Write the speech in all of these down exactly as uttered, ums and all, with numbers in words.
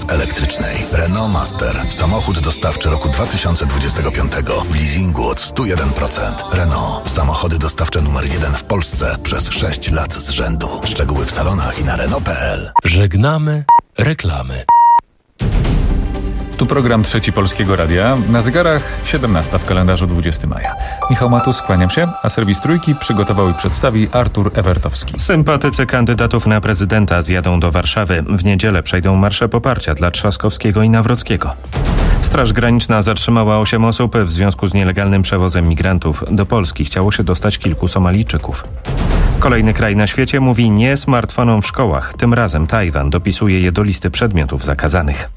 mocy elektrycznej. Renault Master. Samochód dostawczy roku dwa tysiące dwudziestego piątego w leasingu od sto jeden procent. Renault. Samochody dostawcze numer jeden w Polsce przez sześć lat z rzędu. Szczegóły w salonach i na Renault kropka p l. Żegnamy reklamy. Tu program Trzeci Polskiego Radia. Na zegarach siedemnasta w kalendarzu dwudziestego maja. Michał Matus, kłaniam się, a serwis Trójki przygotował i przedstawi Artur Ewertowski. Sympatycy kandydatów na prezydenta zjadą do Warszawy. W niedzielę przejdą marsze poparcia dla Trzaskowskiego i Nawrockiego. Straż Graniczna zatrzymała osiem osób w związku z nielegalnym przewozem migrantów. Do Polski chciało się dostać kilku Somalijczyków. Kolejny kraj na świecie mówi nie smartfonom w szkołach. Tym razem Tajwan dopisuje je do listy przedmiotów zakazanych.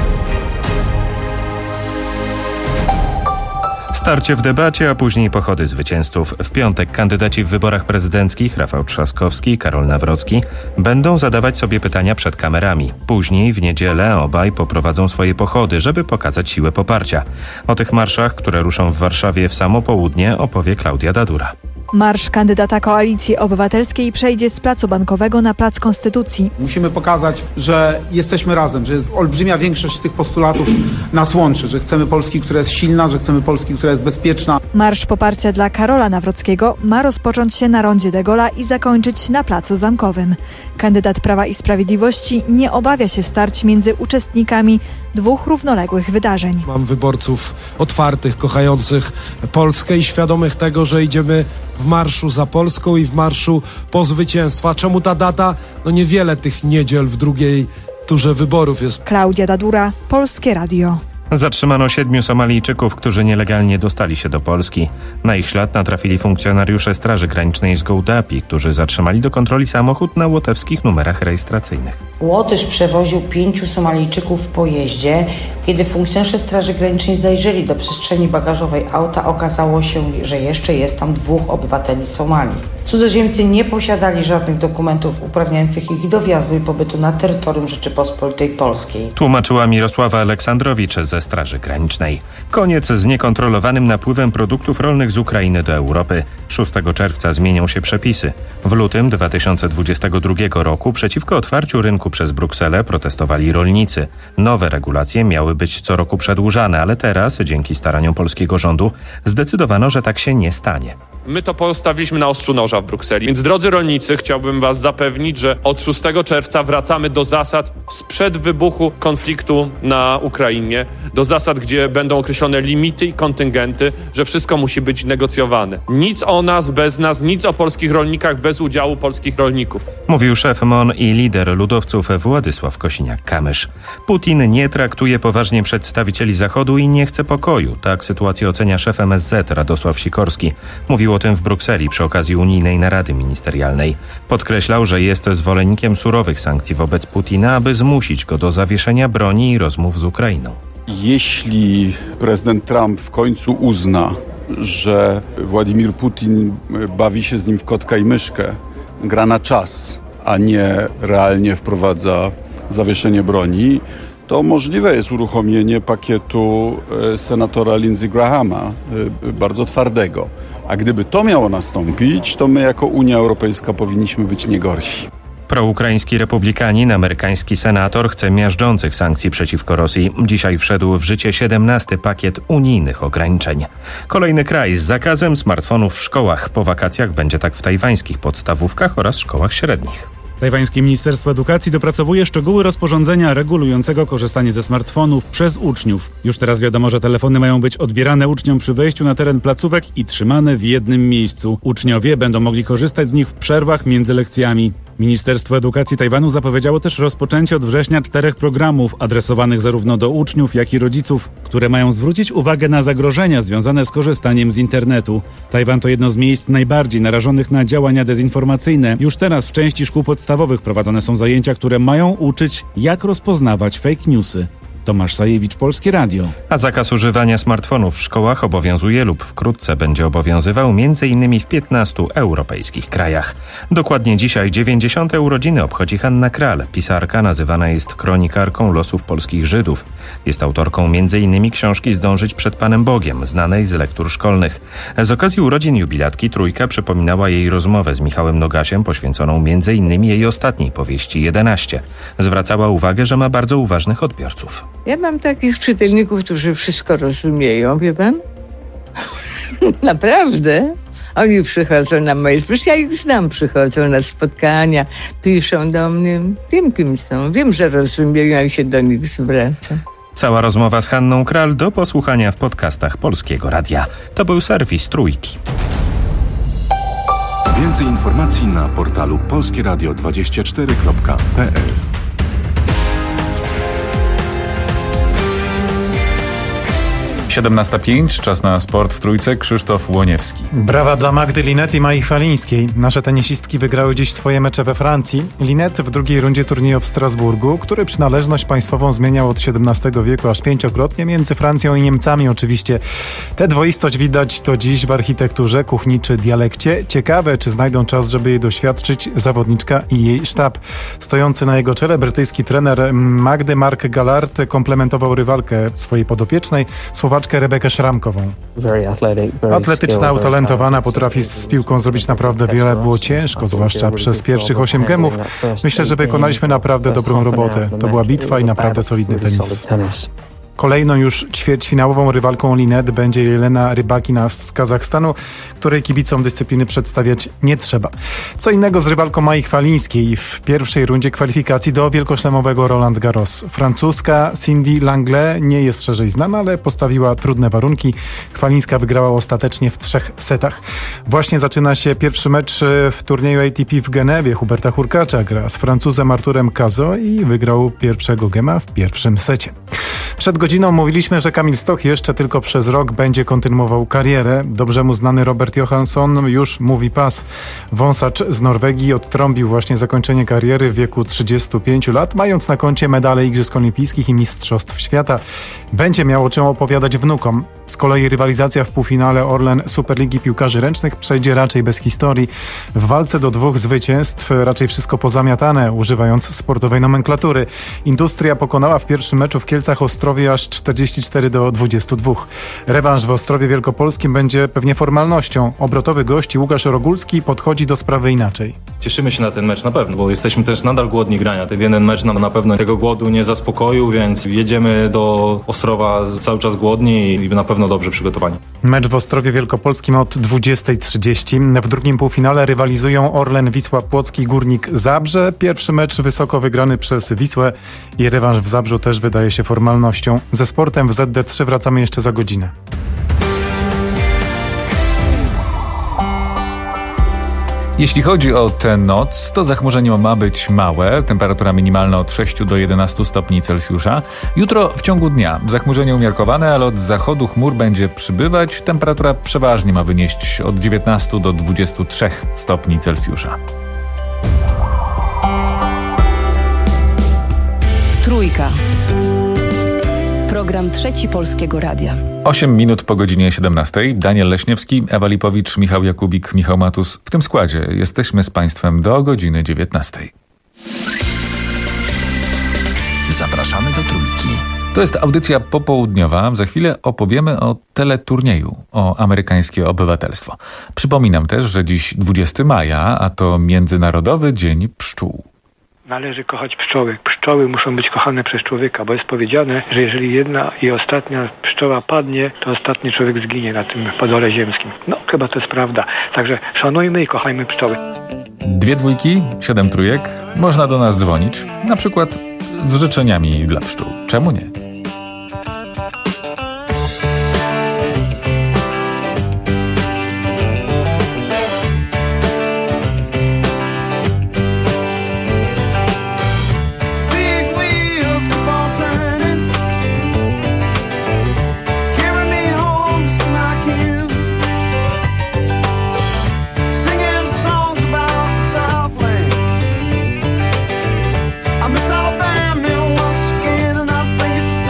Starcie w debacie, a później pochody zwycięzców. W piątek kandydaci w wyborach prezydenckich Rafał Trzaskowski i Karol Nawrocki będą zadawać sobie pytania przed kamerami. Później w niedzielę obaj poprowadzą swoje pochody, żeby pokazać siłę poparcia. O tych marszach, które ruszą w Warszawie w samo południe, opowie Klaudia Dadura. Marsz kandydata Koalicji Obywatelskiej przejdzie z Placu Bankowego na Plac Konstytucji. Musimy pokazać, że jesteśmy razem, że jest olbrzymia większość tych postulatów nas łączy, że chcemy Polski, która jest silna, że chcemy Polski, która jest bezpieczna. Marsz poparcia dla Karola Nawrockiego ma rozpocząć się na rondzie de Gaulle'a i zakończyć na Placu Zamkowym. Kandydat Prawa i Sprawiedliwości nie obawia się starć między uczestnikami dwóch równoległych wydarzeń. Mam wyborców otwartych, kochających Polskę i świadomych tego, że idziemy w marszu za Polską i w marszu po zwycięstwa. Czemu ta data? No niewiele tych niedziel w drugiej turze wyborów jest. Klaudia Dadura, Polskie Radio. Zatrzymano siedmiu Somalijczyków, którzy nielegalnie dostali się do Polski. Na ich ślad natrafili funkcjonariusze Straży Granicznej z Gołdapi, którzy zatrzymali do kontroli samochód na łotewskich numerach rejestracyjnych. Łotysz przewoził pięciu Somalijczyków w pojeździe. Kiedy funkcjonariusze Straży Granicznej zajrzeli do przestrzeni bagażowej auta, okazało się, że jeszcze jest tam dwóch obywateli Somalii. Cudzoziemcy nie posiadali żadnych dokumentów uprawniających ich do wjazdu i pobytu na terytorium Rzeczypospolitej Polskiej. Tłumaczyła Mirosława Aleksandrowicz ze Straży Granicznej. Koniec z niekontrolowanym napływem produktów rolnych z Ukrainy do Europy. szóstego czerwca zmienią się przepisy. W lutym dwa tysiące dwudziestego drugiego roku przeciwko otwarciu rynku przez Brukselę protestowali rolnicy. Nowe regulacje miały być co roku przedłużane, ale teraz, dzięki staraniom polskiego rządu, zdecydowano, że tak się nie stanie. My to postawiliśmy na ostrzu noża w Brukseli. Więc drodzy rolnicy, chciałbym was zapewnić, że od szóstego czerwca wracamy do zasad sprzed wybuchu konfliktu na Ukrainie, do zasad, gdzie będą określone limity i kontyngenty, że wszystko musi być negocjowane. Nic o nas bez nas, nic o polskich rolnikach bez udziału polskich rolników. Mówił szef M O N i lider ludowców Władysław Kosiniak-Kamysz. Putin nie traktuje poważnie przedstawicieli Zachodu i nie chce pokoju. Tak sytuację ocenia szef M S Z Radosław Sikorski. Mówił o tym w Brukseli przy okazji unijnej narady ministerialnej. Podkreślał, że jest zwolennikiem surowych sankcji wobec Putina, aby zmusić go do zawieszenia broni i rozmów z Ukrainą. Jeśli prezydent Trump w końcu uzna, że Władimir Putin bawi się z nim w kotka i myszkę, gra na czas, a nie realnie wprowadza zawieszenie broni, to możliwe jest uruchomienie pakietu senatora Lindsey Grahama, bardzo twardego. A gdyby to miało nastąpić, to my jako Unia Europejska powinniśmy być nie gorsi. Proukraiński republikanin, amerykański senator chce miażdżących sankcji przeciwko Rosji. Dzisiaj wszedł w życie siedemnasty pakiet unijnych ograniczeń. Kolejny kraj z zakazem smartfonów w szkołach. Po wakacjach będzie tak w tajwańskich podstawówkach oraz szkołach średnich. Tajwańskie Ministerstwo Edukacji dopracowuje szczegóły rozporządzenia regulującego korzystanie ze smartfonów przez uczniów. Już teraz wiadomo, że telefony mają być odbierane uczniom przy wejściu na teren placówek i trzymane w jednym miejscu. Uczniowie będą mogli korzystać z nich w przerwach między lekcjami. Ministerstwo Edukacji Tajwanu zapowiedziało też rozpoczęcie od września czterech programów adresowanych zarówno do uczniów, jak i rodziców, które mają zwrócić uwagę na zagrożenia związane z korzystaniem z internetu. Tajwan to jedno z miejsc najbardziej narażonych na działania dezinformacyjne. Już teraz w części szkół podstawowych prowadzone są zajęcia, które mają uczyć, jak rozpoznawać fake newsy. Tomasz Sajewicz, Polskie Radio. A zakaz używania smartfonów w szkołach obowiązuje lub wkrótce będzie obowiązywał m.in. w piętnastu europejskich krajach. Dokładnie dzisiaj dziewięćdziesiąte urodziny obchodzi Hanna Kral. Pisarka nazywana jest kronikarką losów polskich Żydów. Jest autorką m.in. książki Zdążyć przed Panem Bogiem, znanej z lektur szkolnych. Z okazji urodzin jubilatki Trójka przypominała jej rozmowę z Michałem Nogasiem poświęconą m.in. jej ostatniej powieści jedenaście. Zwracała uwagę, że ma bardzo uważnych odbiorców. Ja mam takich czytelników, którzy wszystko rozumieją, wie pan? Naprawdę. Oni przychodzą na moje... Przecież ja ich znam, przychodzą na spotkania, piszą do mnie. Wiem, kim są. Wiem, że rozumieją, jak się do nich zwraca. Cała rozmowa z Hanną Kral do posłuchania w podcastach Polskiego Radia. To był serwis Trójki. Więcej informacji na portalu polskieradio dwadzieścia cztery kropka p l. siedemnasta pięć, czas na sport w Trójce. Krzysztof Łoniewski. Brawa dla Magdy Linette i Mai Chwalińskiej. Nasze tenisistki wygrały dziś swoje mecze we Francji. Linette w drugiej rundzie turnieju w Strasburgu, który przynależność państwową zmieniał od siedemnastego wieku aż pięciokrotnie, między Francją i Niemcami oczywiście. Tę dwoistość widać to dziś w architekturze, kuchni czy dialekcie. Ciekawe, czy znajdą czas, żeby jej doświadczyć zawodniczka i jej sztab. Stojący na jego czele brytyjski trener Magdy, Mark Gallard, komplementował rywalkę swojej podopiecznej, Słowaczkę Rebekę Szramkową. Atletyczna, utalentowana, potrafi z piłką zrobić naprawdę wiele. Było ciężko, zwłaszcza przez pierwszych osiem gemów. Myślę, że wykonaliśmy naprawdę dobrą robotę. To była bitwa i naprawdę solidny tenis. Kolejną już ćwierćfinałową rywalką Linette będzie Jelena Rybakina z Kazachstanu, której kibicom dyscypliny przedstawiać nie trzeba. Co innego z rywalką Mai Chwalińskiej w pierwszej rundzie kwalifikacji do wielkoszlemowego Roland Garros. Francuska Cindy Langlais nie jest szerzej znana, ale postawiła trudne warunki. Chwalińska wygrała ostatecznie w trzech setach. Właśnie zaczyna się pierwszy mecz w turnieju A T P w Genewie. Huberta Hurkacza gra z Francuzem Arturem Cazaux i wygrał pierwszego gema w pierwszym secie. Przed godziną mówiliśmy, że Kamil Stoch jeszcze tylko przez rok będzie kontynuował karierę. Dobrze mu znany Robert Johansson już mówi pas. Wąsacz z Norwegii odtrąbił właśnie zakończenie kariery w wieku trzydziestu pięciu lat, mając na koncie medale Igrzysk Olimpijskich i Mistrzostw Świata. Będzie miał o czym opowiadać wnukom. Z kolei rywalizacja w półfinale Orlen Superligi Piłkarzy Ręcznych przejdzie raczej bez historii. W walce do dwóch zwycięstw raczej wszystko pozamiatane, używając sportowej nomenklatury. Industria pokonała w pierwszym meczu w Kielcach Ostrowie aż czterdzieści cztery do dwudziestu dwóch. Rewanż w Ostrowie Wielkopolskim będzie pewnie formalnością. Obrotowy gość Łukasz Rogulski podchodzi do sprawy inaczej. Cieszymy się na ten mecz na pewno, bo jesteśmy też nadal głodni grania. Ten jeden mecz nam na pewno tego głodu nie zaspokoił, więc jedziemy do Ostrowa cały czas głodni i na pewno dobrze przygotowani. Mecz w Ostrowie Wielkopolskim od dwudziestej trzydzieści. W drugim półfinale rywalizują Orlen Wisła Płocki Górnik Zabrze. Pierwszy mecz wysoko wygrany przez Wisłę i rewanż w Zabrzu też wydaje się formalnością. Ze sportem w Z D trzy wracamy jeszcze za godzinę. Jeśli chodzi o tę noc, to zachmurzenie ma być małe, temperatura minimalna od sześciu do jedenastu stopni Celsjusza. Jutro w ciągu dnia zachmurzenie umiarkowane, ale od zachodu chmur będzie przybywać. Temperatura przeważnie ma wynieść od dziewiętnastu do dwudziestu trzech stopni Celsjusza. Trójka. Program Trzeci Polskiego Radia. osiem minut po godzinie siedemnastej. Daniel Leśniewski, Ewa Lipowicz, Michał Jakubik, Michał Matus. W tym składzie jesteśmy z Państwem do godziny dziewiętnastej. Zapraszamy do Trójki. To jest audycja popołudniowa. Za chwilę opowiemy o teleturnieju, o amerykańskie obywatelstwo. Przypominam też, że dziś dwudziestego maja, a to Międzynarodowy Dzień Pszczół. Należy kochać pszczoły. Pszczoły muszą być kochane przez człowieka, bo jest powiedziane, że jeżeli jedna i ostatnia pszczoła padnie, to ostatni człowiek zginie na tym podole ziemskim. No, chyba to jest prawda. Także szanujmy i kochajmy pszczoły. Dwie dwójki, siedem trójek. Można do nas dzwonić, na przykład z życzeniami dla pszczół. Czemu nie? I miss Alabama once again, and I think it's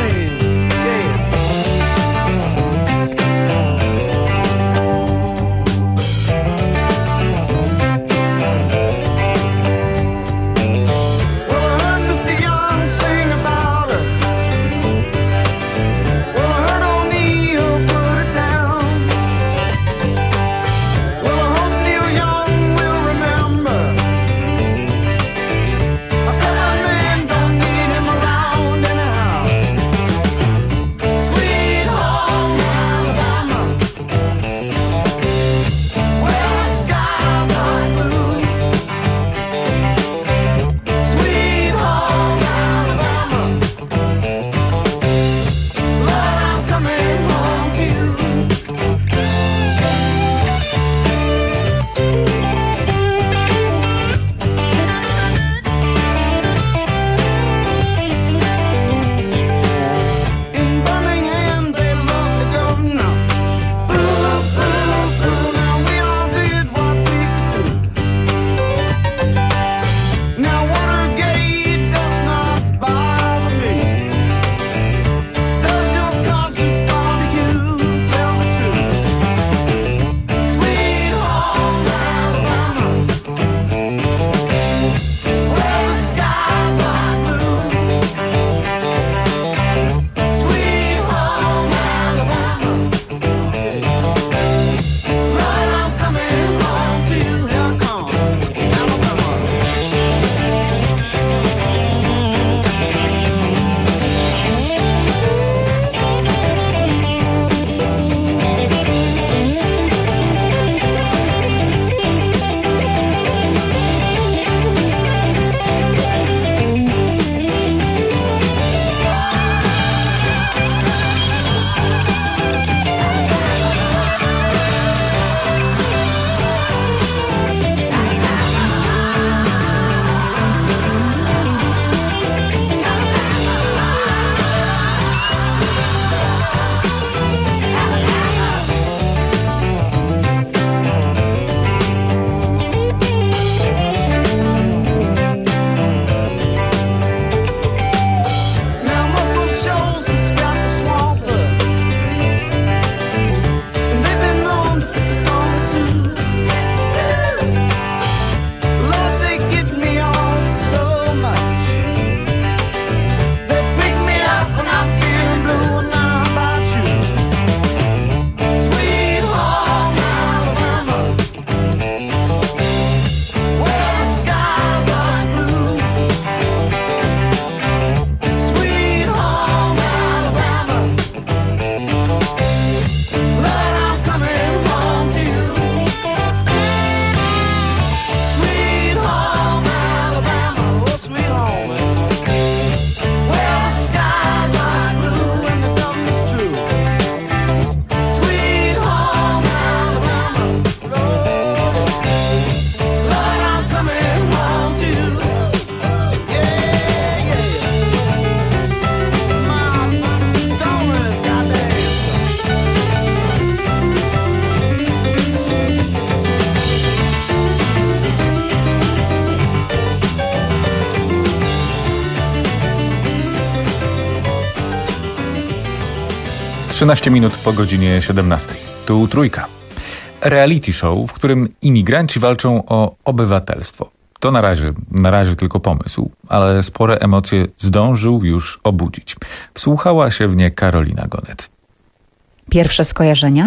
trzynaście minut po godzinie siedemnastej. Tu Trójka. Reality show, w którym imigranci walczą o obywatelstwo. To na razie, na razie tylko pomysł, ale spore emocje zdążył już obudzić. Wsłuchała się w nie Karolina Gonet. Pierwsze skojarzenia?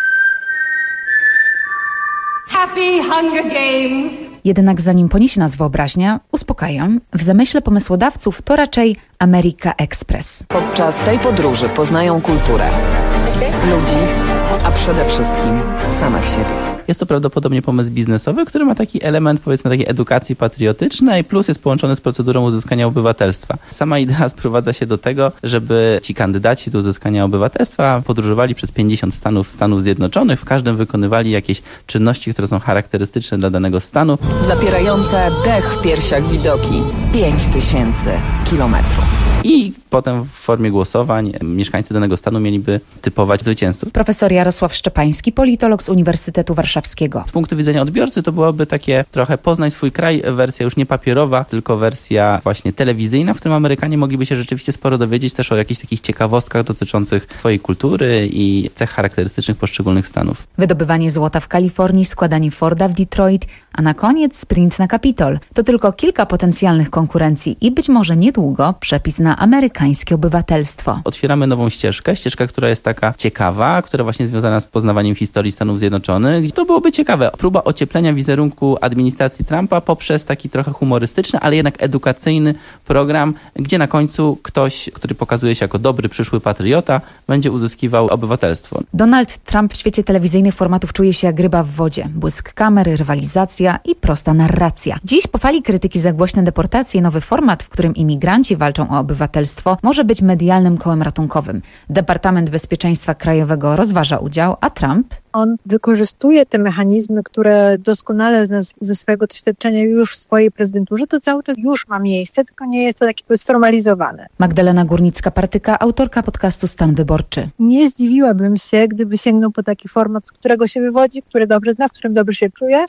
Happy Hunger Games! Jednak zanim poniesie nas wyobraźnia, uspokajam, w zamyśle pomysłodawców to raczej America Express. Podczas tej podróży poznają kulturę, ludzi, a przede wszystkim samych siebie. Jest to prawdopodobnie pomysł biznesowy, który ma taki element, powiedzmy, takiej edukacji patriotycznej, plus jest połączony z procedurą uzyskania obywatelstwa. Sama idea sprowadza się do tego, żeby ci kandydaci do uzyskania obywatelstwa podróżowali przez pięćdziesiąt stanów Stanów Zjednoczonych, w każdym wykonywali jakieś czynności, które są charakterystyczne dla danego stanu. Zapierające dech w piersiach widoki. pięć tysięcy kilometrów. I potem w formie głosowań mieszkańcy danego stanu mieliby typować zwycięzców. Profesor Jarosław Szczepański, politolog z Uniwersytetu Warszawskiego. Z punktu widzenia odbiorcy to byłoby takie trochę poznaj swój kraj, wersja już nie papierowa, tylko wersja właśnie telewizyjna, w którym Amerykanie mogliby się rzeczywiście sporo dowiedzieć też o jakichś takich ciekawostkach dotyczących swojej kultury i cech charakterystycznych poszczególnych stanów. Wydobywanie złota w Kalifornii, składanie Forda w Detroit, a na koniec sprint na Kapitol. To tylko kilka potencjalnych konkurencji i być może niedługo przepis na amerykańskie obywatelstwo. Otwieramy nową ścieżkę, ścieżka, która jest taka ciekawa, która właśnie związana z poznawaniem historii Stanów Zjednoczonych. To byłoby ciekawe. Próba ocieplenia wizerunku administracji Trumpa poprzez taki trochę humorystyczny, ale jednak edukacyjny program, gdzie na końcu ktoś, który pokazuje się jako dobry, przyszły patriota, będzie uzyskiwał obywatelstwo. Donald Trump w świecie telewizyjnych formatów czuje się jak ryba w wodzie. Błysk kamery, rywalizacja i prosta narracja. Dziś po fali krytyki za głośne deportacje nowy format, w którym imigranci walczą o obywatelstwo, może być medialnym kołem ratunkowym. Departament Bezpieczeństwa Krajowego rozważa udział, a Trump... On wykorzystuje te mechanizmy, które doskonale zna ze swojego doświadczenia już w swojej prezydenturze, to cały czas już ma miejsce, tylko nie jest to takie sformalizowane. Magdalena Górnicka-Partyka, autorka podcastu Stan Wyborczy. Nie zdziwiłabym się, gdyby sięgnął po taki format, z którego się wywodzi, który dobrze zna, w którym dobrze się czuje.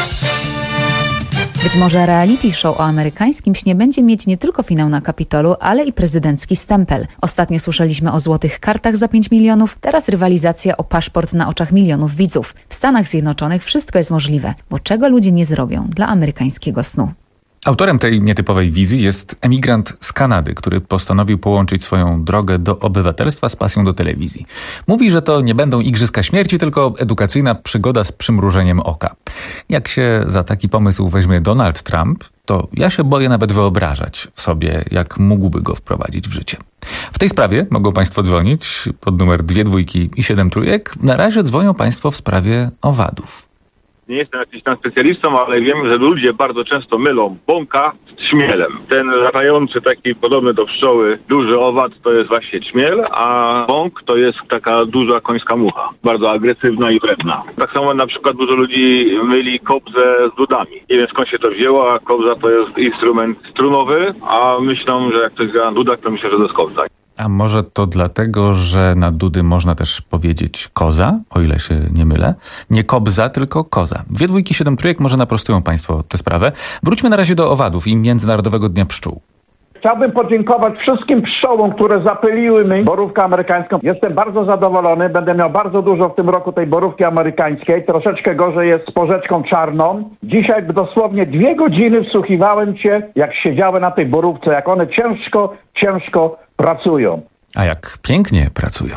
Być może reality show o amerykańskim śnie będzie mieć nie tylko finał na Kapitolu, ale i prezydencki stempel. Ostatnio słyszeliśmy o złotych kartach za pięć milionów, teraz rywalizacja o paszport na oczach milionów widzów. W Stanach Zjednoczonych wszystko jest możliwe, bo czego ludzie nie zrobią dla amerykańskiego snu. Autorem tej nietypowej wizji jest emigrant z Kanady, który postanowił połączyć swoją drogę do obywatelstwa z pasją do telewizji. Mówi, że to nie będą igrzyska śmierci, tylko edukacyjna przygoda z przymrużeniem oka. Jak się za taki pomysł weźmie Donald Trump, to ja się boję nawet wyobrażać sobie, jak mógłby go wprowadzić w życie. W tej sprawie mogą Państwo dzwonić pod numer dwie dwójki i siedem trójek. Na razie dzwonią Państwo w sprawie owadów. Nie jestem jakimś tam specjalistą, ale wiem, że ludzie bardzo często mylą bąka z ćmielem. Ten latający, taki podobny do pszczoły, duży owad to jest właśnie ćmiel, a bąk to jest taka duża końska mucha. Bardzo agresywna i wredna. Tak samo na przykład dużo ludzi myli kobzę z dudami. Nie wiem skąd się to wzięło, a kobza to jest instrument strunowy, a myślą, że jak ktoś gra na dudach, to myślę, że to jest kobza. A może to dlatego, że na dudy można też powiedzieć koza, o ile się nie mylę. Nie kobza, tylko koza. Dwie dwójki, siedem trójek, może naprostują Państwo tę sprawę. Wróćmy na razie do owadów i Międzynarodowego Dnia Pszczół. Chciałbym podziękować wszystkim pszczołom, które zapyliły mi borówkę amerykańską. Jestem bardzo zadowolony. Będę miał bardzo dużo w tym roku tej borówki amerykańskiej. Troszeczkę gorzej jest z porzeczką czarną. Dzisiaj dosłownie dwie godziny wsłuchiwałem się, jak siedziały na tej borówce, jak one ciężko, ciężko pracują. A jak pięknie pracują.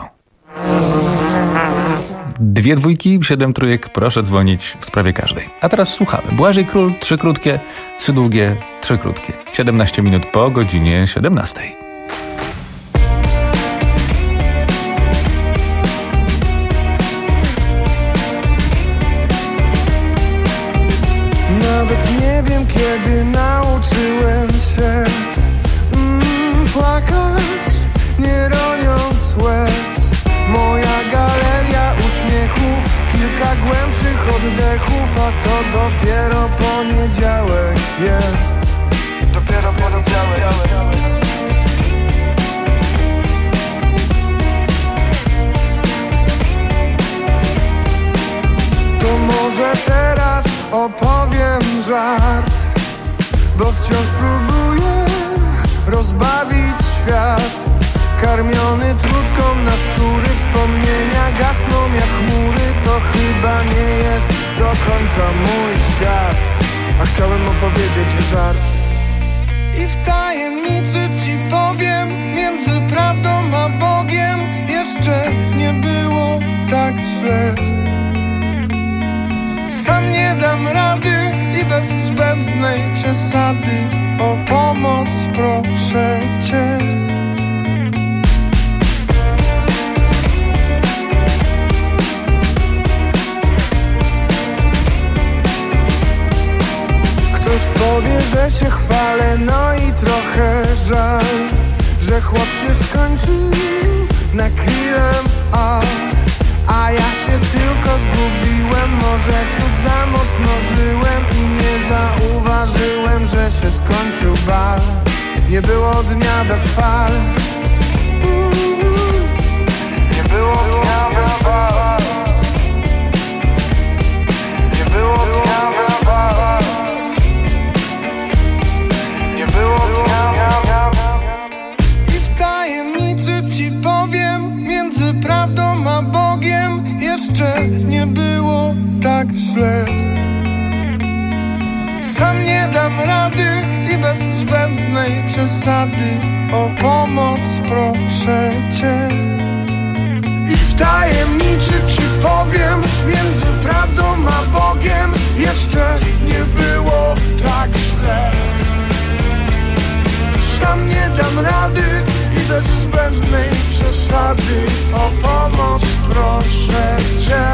Dwie dwójki, siedem trójek, proszę dzwonić w sprawie każdej. A teraz słuchamy. Błażej Król, trzy krótkie, trzy długie, trzy krótkie. siedemnaście minut po godzinie siedemnastej. Nawet nie wiem, kiedy nauczyłem się mm, płakać, nie roniąc łez. Moja galeria uśmiechów, kilka głębszych oddechów, a to dopiero poniedziałek jest. Dopiero poniedziałek. To może teraz opowiem żart, bo wciąż próbuję rozbawić świat. Karmiony trutką na szczury Wspomnienia gasną jak chmury, to chyba nie jest do końca mój świat. A chciałem opowiedzieć żart. I w tajemnicy ci powiem, między prawdą a Bogiem jeszcze nie było tak źle. Sam nie dam rady i bez zbędnej przesady o pomoc proszę cię. Ktoś powie, że się chwalę, no i trochę żal, że chłop się skończył na krillem, a, a ja się tylko zgubiłem. Może ciut za mocno żyłem i nie zauważyłem, że się skończył bal. Nie było dnia bez fal. Nie było dnia bez fal. Nie było dnia bez fal. Nie było dnia. I w tajemnicy ci powiem, między prawdą a Bogiem jeszcze nie było tak źle. Sam nie dam rady i bez zbędnej przesady o pomoc proszę cię. I w tajemnicy ci powiem, między prawdą a Bogiem jeszcze nie było tak źle. Sam nie dam rady i bez zbędnej przesady o pomoc proszę cię.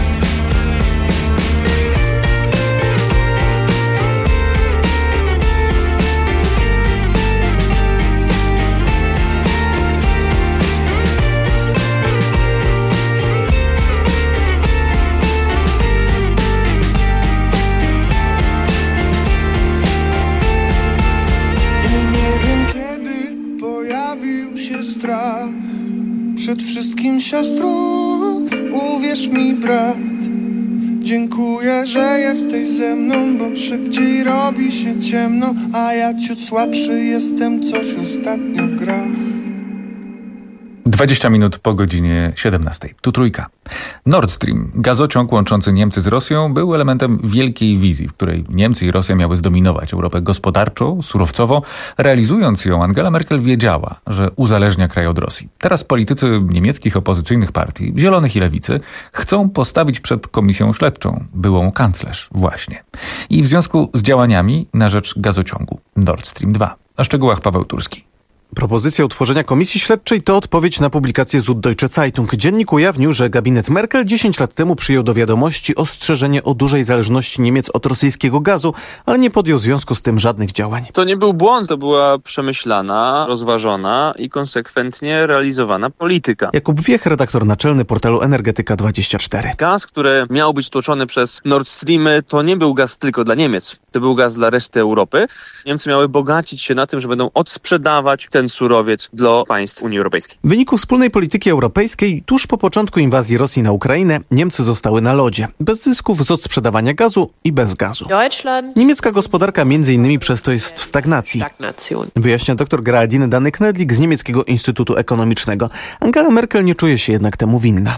Strach. Przed wszystkim siostro, uwierz mi brat, dziękuję, że jesteś ze mną, bo szybciej robi się ciemno, a ja ciut słabszy jestem coś ostatnio w grach. dwadzieścia minut po godzinie siedemnastej. Tu Trójka. Nord Stream, gazociąg łączący Niemcy z Rosją, był elementem wielkiej wizji, w której Niemcy i Rosja miały zdominować Europę gospodarczo, surowcowo. Realizując ją, Angela Merkel wiedziała, że uzależnia kraj od Rosji. Teraz politycy niemieckich opozycyjnych partii, Zielonych i Lewicy, chcą postawić przed komisją śledczą byłą kanclerz właśnie. I w związku z działaniami na rzecz gazociągu Nord Stream dwa. O szczegółach Paweł Turski. Propozycja utworzenia komisji śledczej to odpowiedź na publikację Süddeutsche Zeitung. Dziennik ujawnił, że gabinet Merkel dziesięć lat temu przyjął do wiadomości ostrzeżenie o dużej zależności Niemiec od rosyjskiego gazu, ale nie podjął w związku z tym żadnych działań. To nie był błąd, to była przemyślana, rozważona i konsekwentnie realizowana polityka. Jakub Wiech, redaktor naczelny portalu Energetyka dwadzieścia cztery. Gaz, który miał być tłoczony przez Nord Streamy, to nie był gaz tylko dla Niemiec. To był gaz dla reszty Europy. Niemcy miały bogacić się na tym, że będą odsprzedawać ten surowiec dla państw Unii Europejskiej. W wyniku wspólnej polityki europejskiej, tuż po początku inwazji Rosji na Ukrainę, Niemcy zostały na lodzie. Bez zysków z odsprzedawania gazu i bez gazu. Deutschland. Niemiecka gospodarka między innymi przez to jest w stagnacji. Wyjaśnia dr Geraldine Dany-Knedlik z Niemieckiego Instytutu Ekonomicznego. Angela Merkel nie czuje się jednak temu winna.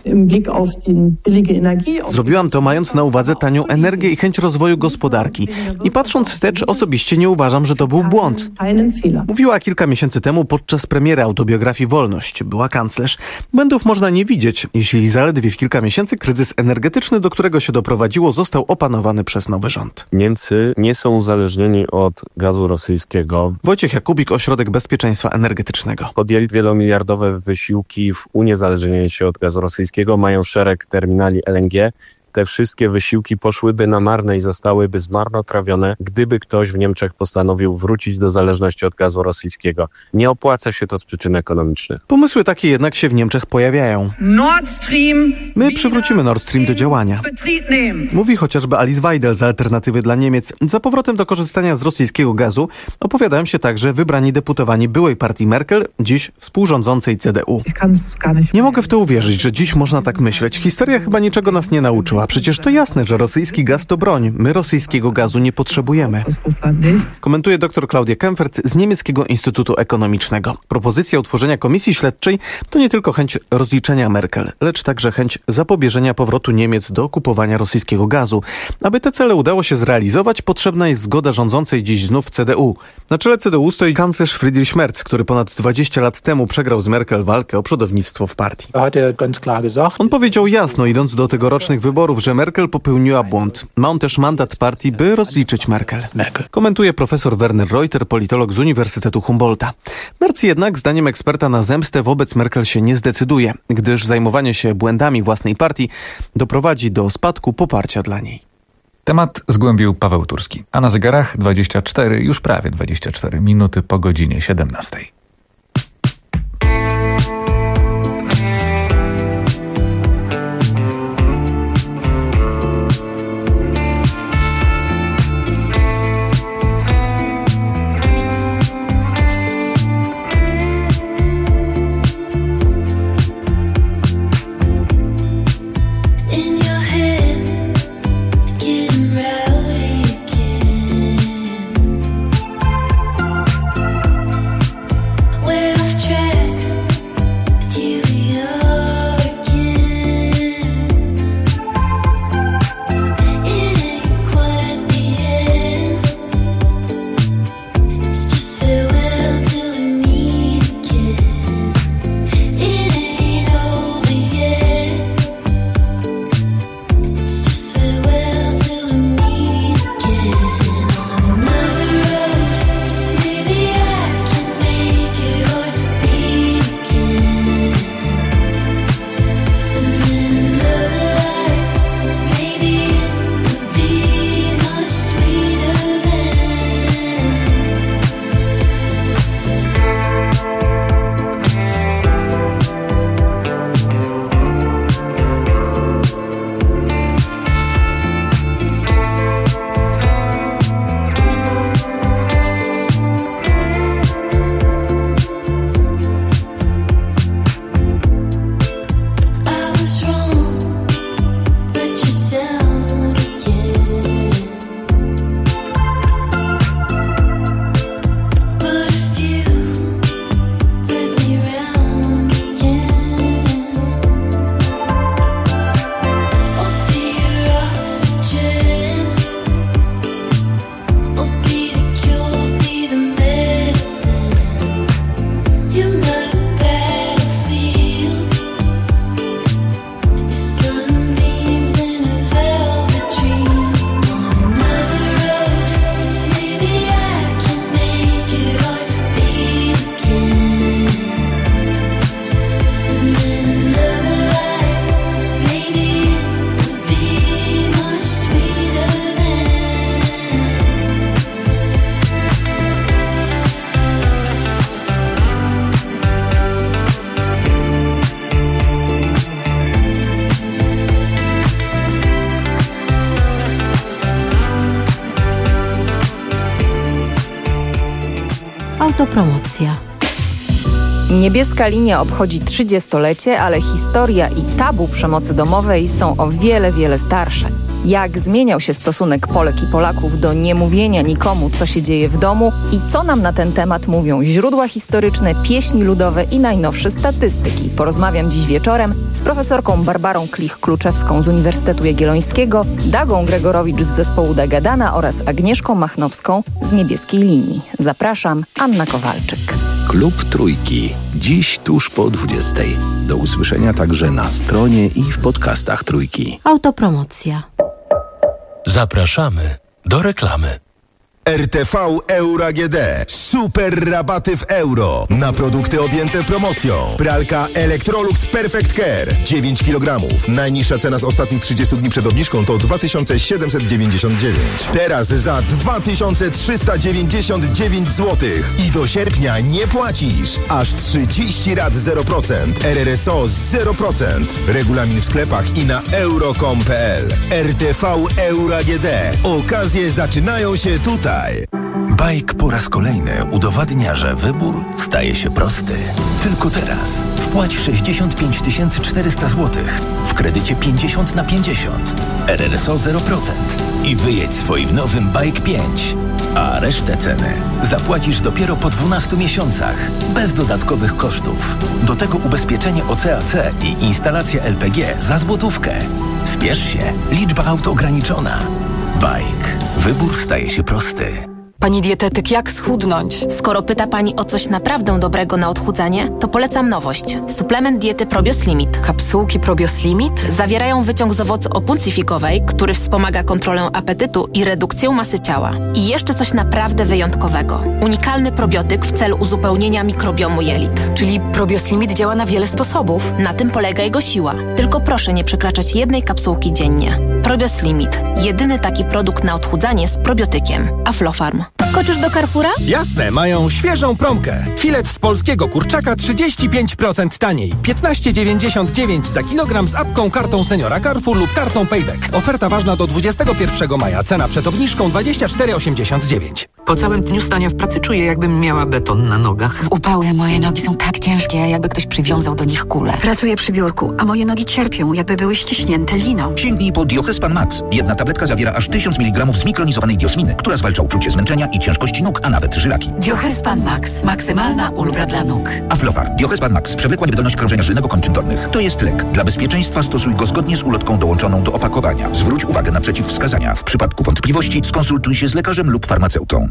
Zrobiłam to mając na uwadze tanią energię i chęć rozwoju gospodarki. I patrząc wstecz, osobiście nie uważam, że to był błąd. Mówiła kilka miesięcy temu podczas premiery autobiografii Wolność. Była kanclerz. Błędów można nie widzieć, jeśli zaledwie w kilka miesięcy kryzys energetyczny, do którego się doprowadziło, został opanowany przez nowy rząd. Niemcy nie są uzależnieni od gazu rosyjskiego. Wojciech Jakubik, Ośrodek Bezpieczeństwa Energetycznego. Podjęli wielomiliardowe wysiłki w uniezależnieniu się od gazu rosyjskiego. Mają szereg terminali L N G. Te wszystkie wysiłki poszłyby na marne i zostałyby zmarnotrawione, gdyby ktoś w Niemczech postanowił wrócić do zależności od gazu rosyjskiego. Nie opłaca się to z przyczyn ekonomicznych. Pomysły takie jednak się w Niemczech pojawiają. Nord Stream. My przywrócimy Nord Stream do działania. Mówi chociażby Alice Weidel z Alternatywy dla Niemiec. Za powrotem do korzystania z rosyjskiego gazu opowiadają się także wybrani deputowani byłej partii Merkel, dziś współrządzącej C D U. Nie mogę w to uwierzyć, że dziś można tak myśleć. Historia chyba niczego nas nie nauczyła. powiedziała: przecież to jasne, że rosyjski gaz to broń. My rosyjskiego gazu nie potrzebujemy. Komentuje dr Klaudia Kempfert z Niemieckiego Instytutu Ekonomicznego. Propozycja utworzenia komisji śledczej to nie tylko chęć rozliczenia Merkel, lecz także chęć zapobieżenia powrotu Niemiec do kupowania rosyjskiego gazu. Aby te cele udało się zrealizować, potrzebna jest zgoda rządzącej dziś znów C D U. Na czele C D U stoi kanclerz Friedrich Merz, który ponad dwadzieścia lat temu przegrał z Merkel walkę o przodownictwo w partii. On powiedział jasno, idąc do tegorocznych wyborów, że Merkel popełniła błąd. Ma on też mandat partii, by rozliczyć Merkel. Komentuje profesor Werner Reuter, politolog z Uniwersytetu Humboldta. Merz jednak, zdaniem eksperta, na zemstę wobec Merkel się nie zdecyduje, gdyż zajmowanie się błędami własnej partii doprowadzi do spadku poparcia dla niej. Temat zgłębił Paweł Turski, a na zegarach dwadzieścia cztery, już prawie dwadzieścia cztery minuty po godzinie siedemnastej. Autopromocja. Niebieska Linia obchodzi trzydziestolecie, ale historia i tabu przemocy domowej są o wiele, wiele starsze. Jak zmieniał się stosunek Polek i Polaków do niemówienia nikomu, co się dzieje w domu i co nam na ten temat mówią źródła historyczne, pieśni ludowe i najnowsze statystyki. Porozmawiam dziś wieczorem z profesorką Barbarą Klich-Kluczewską z Uniwersytetu Jagiellońskiego, Dagą Gregorowicz z zespołu Dagadana oraz Agnieszką Machnowską z Niebieskiej Linii. Zapraszam, Anna Kowalczyk. Klub Trójki. Dziś tuż po dwudziestej. Do usłyszenia także na stronie i w podcastach Trójki. Autopromocja. Zapraszamy do reklamy. R T V Euro A G D. Super rabaty w euro na produkty objęte promocją. Pralka Electrolux Perfect Care dziewięć kilogramów. Najniższa cena z ostatnich trzydziestu dni przed obniżką to dwa tysiące siedemset dziewięćdziesiąt dziewięć. Teraz za dwa tysiące trzysta dziewięćdziesiąt dziewięć złotych. I do sierpnia nie płacisz. Aż trzydzieści rat zero procent. R R S O zero procent. Regulamin w sklepach i na euro kropka com kropka p l. R T V Euro A G D. Okazje zaczynają się tutaj. Bajk po raz kolejny udowadnia, że wybór staje się prosty. Tylko teraz wpłać sześćdziesiąt pięć tysięcy czterysta złotych w kredycie pięćdziesiąt na pięćdziesiąt, R R S O zero procent i wyjedź swoim nowym Bajk pięć. A resztę ceny zapłacisz dopiero po dwunastu miesiącach, bez dodatkowych kosztów. Do tego ubezpieczenie O C A C i instalacja L P G za złotówkę. Spiesz się, liczba aut ograniczona. Bajk. Wybór staje się prosty. Pani dietetyk, jak schudnąć? Skoro pyta Pani o coś naprawdę dobrego na odchudzanie, to polecam nowość. Suplement diety Probios Limit. Kapsułki Probios Limit? Zawierają wyciąg z owocu opuncifikowej, który wspomaga kontrolę apetytu i redukcję masy ciała. I jeszcze coś naprawdę wyjątkowego. Unikalny probiotyk w celu uzupełnienia mikrobiomu jelit. Czyli Probios Limit działa na wiele sposobów. Na tym polega jego siła. Tylko proszę nie przekraczać jednej kapsułki dziennie. Probios Limit. Jedyny taki produkt na odchudzanie z probiotykiem. Aflofarm. Koczysz do Carrefoura? Jasne, mają świeżą promkę. Filet z polskiego kurczaka trzydzieści pięć procent taniej. piętnaście dziewięćdziesiąt dziewięć za kilogram z apką, kartą Seniora Carrefour lub kartą Payback. Oferta ważna do dwudziestego pierwszego maja. Cena przed obniżką dwadzieścia cztery osiemdziesiąt dziewięć. Po całym dniu stania w pracy czuję, jakbym miała beton na nogach. W upały moje nogi są tak ciężkie, jakby ktoś przywiązał do nich kulę. Pracuję przy biurku, a moje nogi cierpią, jakby były ściśnięte liną. Sięgnij po Diochespan Max. Jedna tabletka zawiera aż tysiąc miligramów zmikronizowanej diosminy, która zwalcza uczucie zmęczenia i ciężkości nóg, a nawet żylaki. Diochespan Max. Maksymalna ulga dla nóg. Aflofar. Diochespan Max. Przewlekła niewydolność krążenia żylnego kończyn dolnych. To jest lek. Dla bezpieczeństwa stosuj go zgodnie z ulotką dołączoną do opakowania. Zwróć uwagę na przeciwwskazania. W przypadku wątpliwości skonsultuj się z lekarzem lub farmaceutą.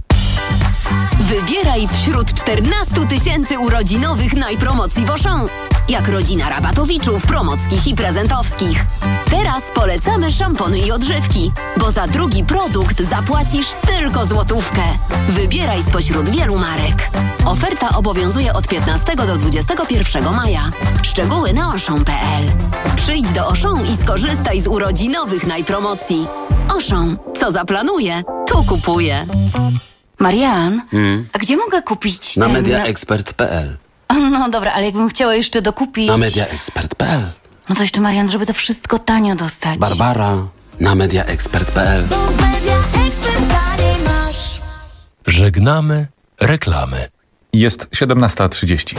Wybieraj wśród czternastu tysięcy urodzinowych najpromocji w Auchan. Jak rodzina Rabatowiczów, Promockich i Prezentowskich. Teraz polecamy szampony i odżywki, bo za drugi produkt zapłacisz tylko złotówkę. Wybieraj spośród wielu marek. Oferta obowiązuje od piętnastego do dwudziestego pierwszego maja. Szczegóły na auchan kropka p l. Przyjdź do Auchan i skorzystaj z urodzinowych najpromocji. Auchan. Co zaplanuje, to kupuje. Marian, Hmm. a gdzie mogę kupić... Na ten- mediaexpert kropka p l. No dobra, ale jakbym chciała jeszcze dokupić... Na mediaexpert kropka p l. No to jeszcze, Marian, żeby to wszystko tanio dostać. Barbara. Na mediaexpert kropka p l. Żegnamy reklamy. Jest siedemnasta trzydzieści.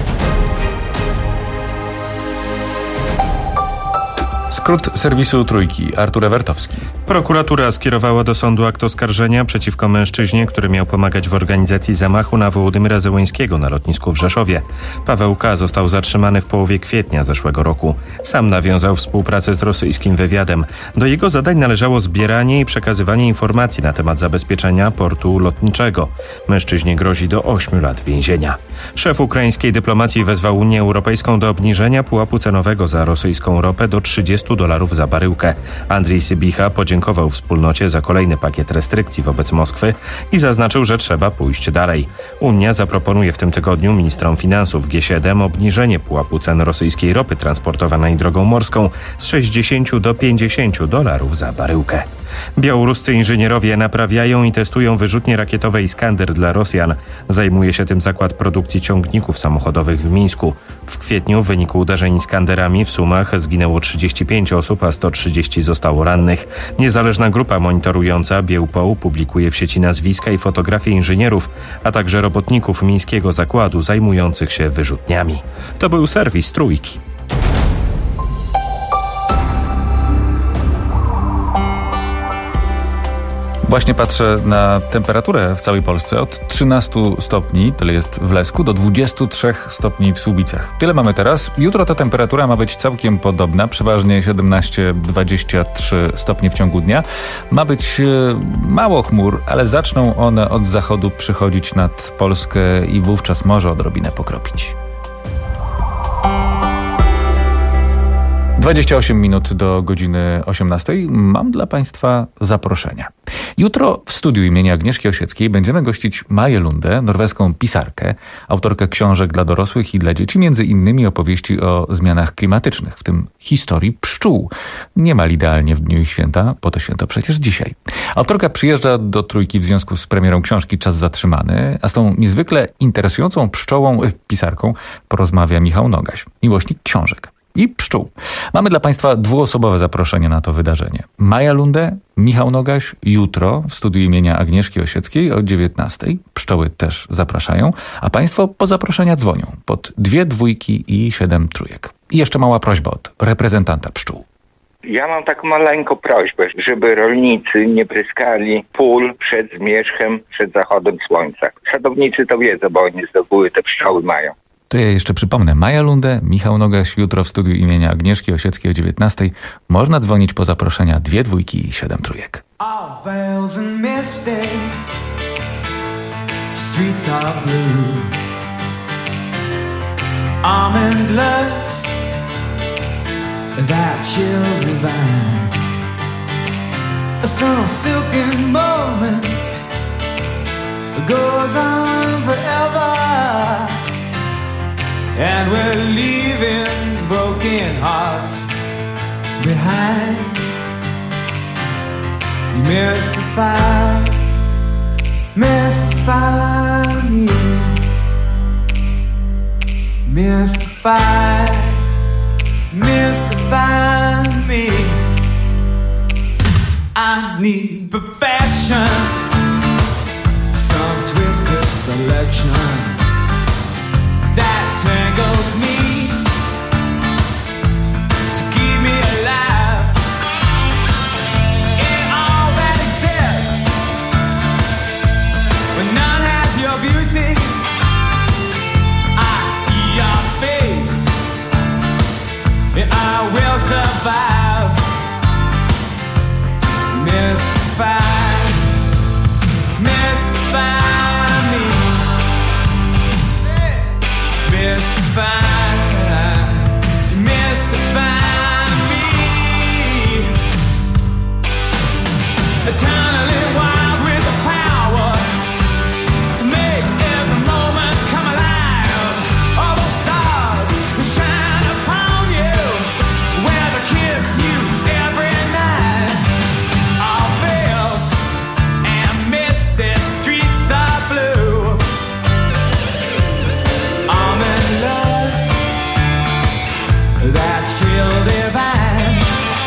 Skrót serwisu Trójki. Artur Ewertowski. Prokuratura skierowała do sądu akt oskarżenia przeciwko mężczyźnie, który miał pomagać w organizacji zamachu na Wołodymyra Zełenskiego na lotnisku w Rzeszowie. Paweł K. został zatrzymany w połowie kwietnia zeszłego roku. Sam nawiązał współpracę z rosyjskim wywiadem. Do jego zadań należało zbieranie i przekazywanie informacji na temat zabezpieczenia portu lotniczego. Mężczyźnie grozi do ośmiu lat więzienia. Szef ukraińskiej dyplomacji wezwał Unię Europejską do obniżenia pułapu cenowego za rosyjską ropę do trzydziestu dolarów za baryłkę. Andrii Sybicha podziękował wspólnocie za kolejny pakiet restrykcji wobec Moskwy i zaznaczył, że trzeba pójść dalej. Unia zaproponuje w tym tygodniu ministrom finansów G siedem obniżenie pułapu cen rosyjskiej ropy transportowanej drogą morską z sześćdziesięciu do pięćdziesięciu dolarów za baryłkę. Białoruscy inżynierowie naprawiają i testują wyrzutnie rakietowe Iskander dla Rosjan. Zajmuje się tym zakład produkcji ciągników samochodowych w Mińsku. W kwietniu w wyniku uderzeń Iskanderami w Sumach zginęło trzydzieści pięć osób, a sto trzydzieści zostało rannych. Niezależna grupa monitorująca Biełpoł publikuje w sieci nazwiska i fotografie inżynierów, a także robotników mińskiego zakładu zajmujących się wyrzutniami. To był serwis Trójki. Właśnie patrzę na temperaturę w całej Polsce. Od trzynastu stopni, tyle jest w Lesku, do dwudziestu trzech stopni w Słubicach. Tyle mamy teraz. Jutro ta temperatura ma być całkiem podobna, przeważnie siedemnaście dwadzieścia trzy stopnie w ciągu dnia. Ma być e, mało chmur, ale zaczną one od zachodu przychodzić nad Polskę i wówczas może odrobinę pokropić. dwadzieścia osiem minut do godziny osiemnastej. Mam dla Państwa zaproszenia. Jutro w studiu imienia Agnieszki Osieckiej będziemy gościć Maję Lundę, norweską pisarkę, autorkę książek dla dorosłych i dla dzieci, między innymi opowieści o zmianach klimatycznych, w tym historii pszczół. Niemal idealnie w dniu ich święta, bo to święto przecież dzisiaj. Autorka przyjeżdża do Trójki w związku z premierą książki Czas zatrzymany, a z tą niezwykle interesującą pszczołą, pisarką porozmawia Michał Nogaś, miłośnik książek. i pszczół. Mamy dla Państwa dwuosobowe zaproszenie na to wydarzenie. Maja Lunde, Michał Nogaś jutro w studiu imienia Agnieszki Osieckiej o dziewiętnastej. Pszczoły też zapraszają, a Państwo po zaproszenia dzwonią pod dwie dwójki i siedem trójek. I jeszcze mała prośba od reprezentanta pszczół. Ja mam taką maleńką prośbę, żeby rolnicy nie pryskali pól przed zmierzchem, przed zachodem słońca. Sadownicy to wiedzą, bo oni zdobyły te pszczoły mają. To ja jeszcze przypomnę. Maja Lunde, Michał Nogaś jutro w studiu imienia Agnieszki Osieckiej o dziewiętnastej. Można dzwonić po zaproszenia dwie dwójki i siedem trójek. All veils and misty, streets are blue, almond looks, that chill divine, some silken moment goes on forever, and we're leaving broken hearts behind. You mystify, mystify me, mystify, mystify me. I need perfection, some twisted selection that tangles me. I will survive. Mystify, mystify me. Mystify, mystify me. Eternally wild with the power to make every moment come alive. All those stars who shine upon you, where they kiss you every night. All veils and misty streets are blue. Almond loves that chill divine.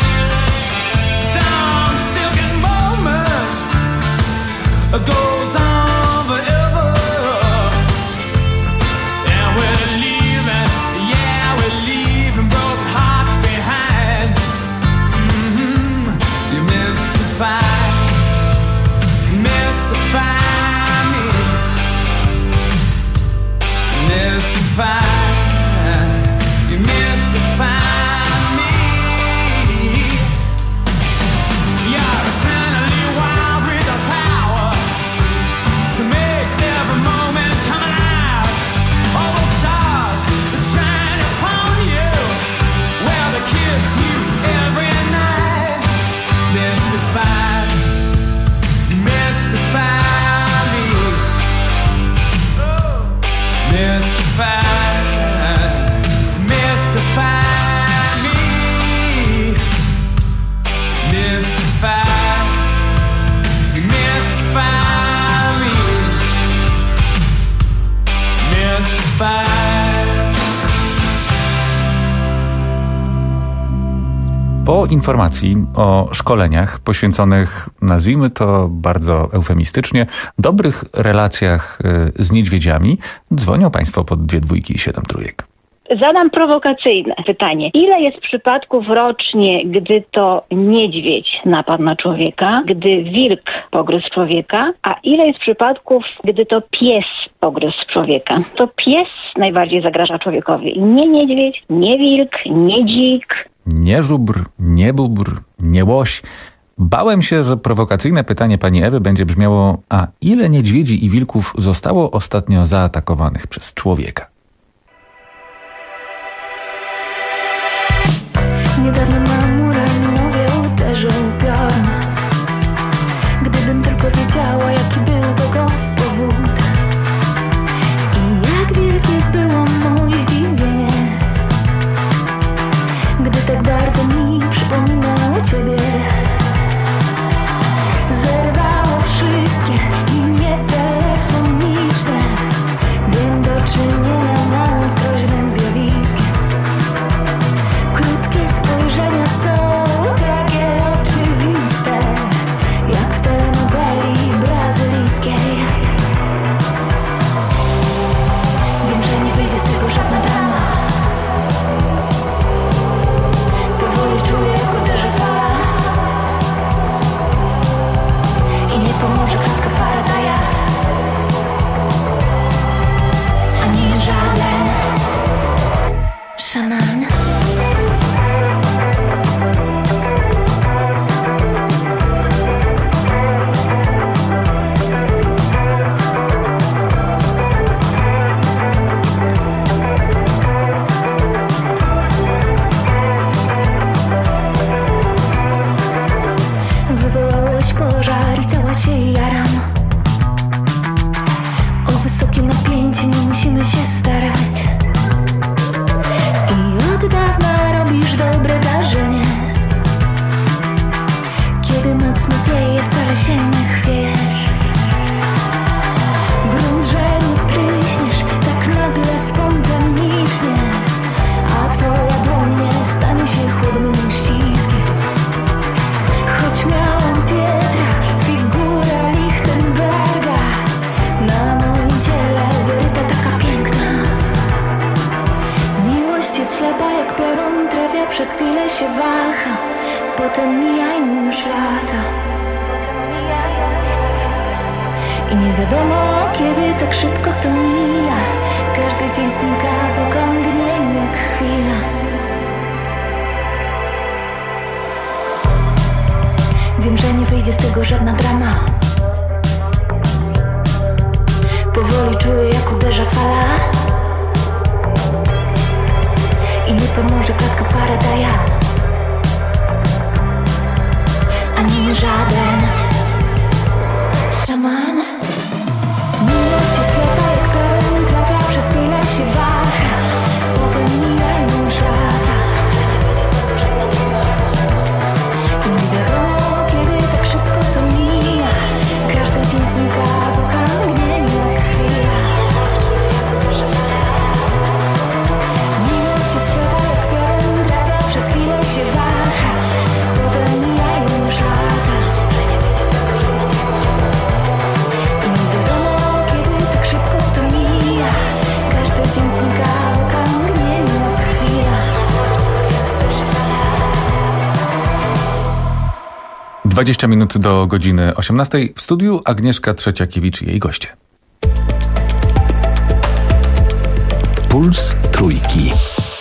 Some silken moment goes on forever, and we're leaving, yeah, we're leaving broken hearts behind. Mm-hmm. You mystify, mystify me, mystify, you mystify me. You're eternally wild with the power to make every moment come alive. All those stars that shine upon you, well, they kiss you every night. Mystify, mystify me. Oh, mystify, mystify me. Mystify, mystify me. Mystify. Po informacji o szkoleniach poświęconych, nazwijmy to bardzo eufemistycznie, dobrych relacjach y, z niedźwiedziami, dzwonią Państwo pod dwie dwójki i siedem trójek. Zadam prowokacyjne pytanie. Ile jest przypadków rocznie, gdy to niedźwiedź napadł na człowieka, gdy wilk pogryzł człowieka, a ile jest przypadków, gdy to pies pogryzł człowieka? To pies najbardziej zagraża człowiekowi. Nie niedźwiedź, nie wilk, nie dzik. Nie żubr, nie bóbr, nie łoś. Bałem się, że prowokacyjne pytanie pani Ewy będzie brzmiało: a ile niedźwiedzi i wilków zostało ostatnio zaatakowanych przez człowieka? Niedawno na Muranowie uderzył piorun. Gdybym tylko wiedziała, jaki był tego powód i jak wielkie było moje zdziwienie, gdy tak bardzo mi przypominało ciebie. Zerwało wszystkie linie telefoniczne. Wiem, do czynienia mam z groźnym zjawiskiem. Szaman. Wywołałeś pożar i cała się jaram. O wysokie napięcie nie musimy się starać. I od dawna robisz dobre wrażenie. Kiedy mocno wieje, wcale się nie chwiejesz. Grunt, że nie pryśniesz tak nagle, spontanicznie. A twoja dłoń nie stanie się chłodnym uściskiem. Choć miałam Pietra, figura Lichtenberga, na moim ciele wyryta taka piękna. Miłość jest ślepa jak piorun, trafia, przez chwilę się waha. Potem mijają już lata. I nie wiadomo, kiedy tak szybko to mija. Każdy dzień znika w okamgnieniu jak chwila. Wiem, że nie wyjdzie z tego żadna drama. Powoli czuję, jak uderza fala. I nie pomoże klatka Faradaya, ani żaden szaman. Miłość jest ślepa jak teren, trafia, przez chwilę się waha. Potem mijają już lata. I nie wiadomo, kiedy tak szybko to mija. Każdy dzień znika w okamgnieniu jak chwila. Miłość jest ślepa jak teren, trafia, przez chwilę się waha. Potem mijają już lata. I nie wiadomo, kiedy tak szybko to mija. Każdy dzień znika w okamgnieniu jak chwila. dwadzieścia minut do godziny osiemnastej. W studiu Agnieszka Trzeciakiewicz i jej goście. Puls Trójki.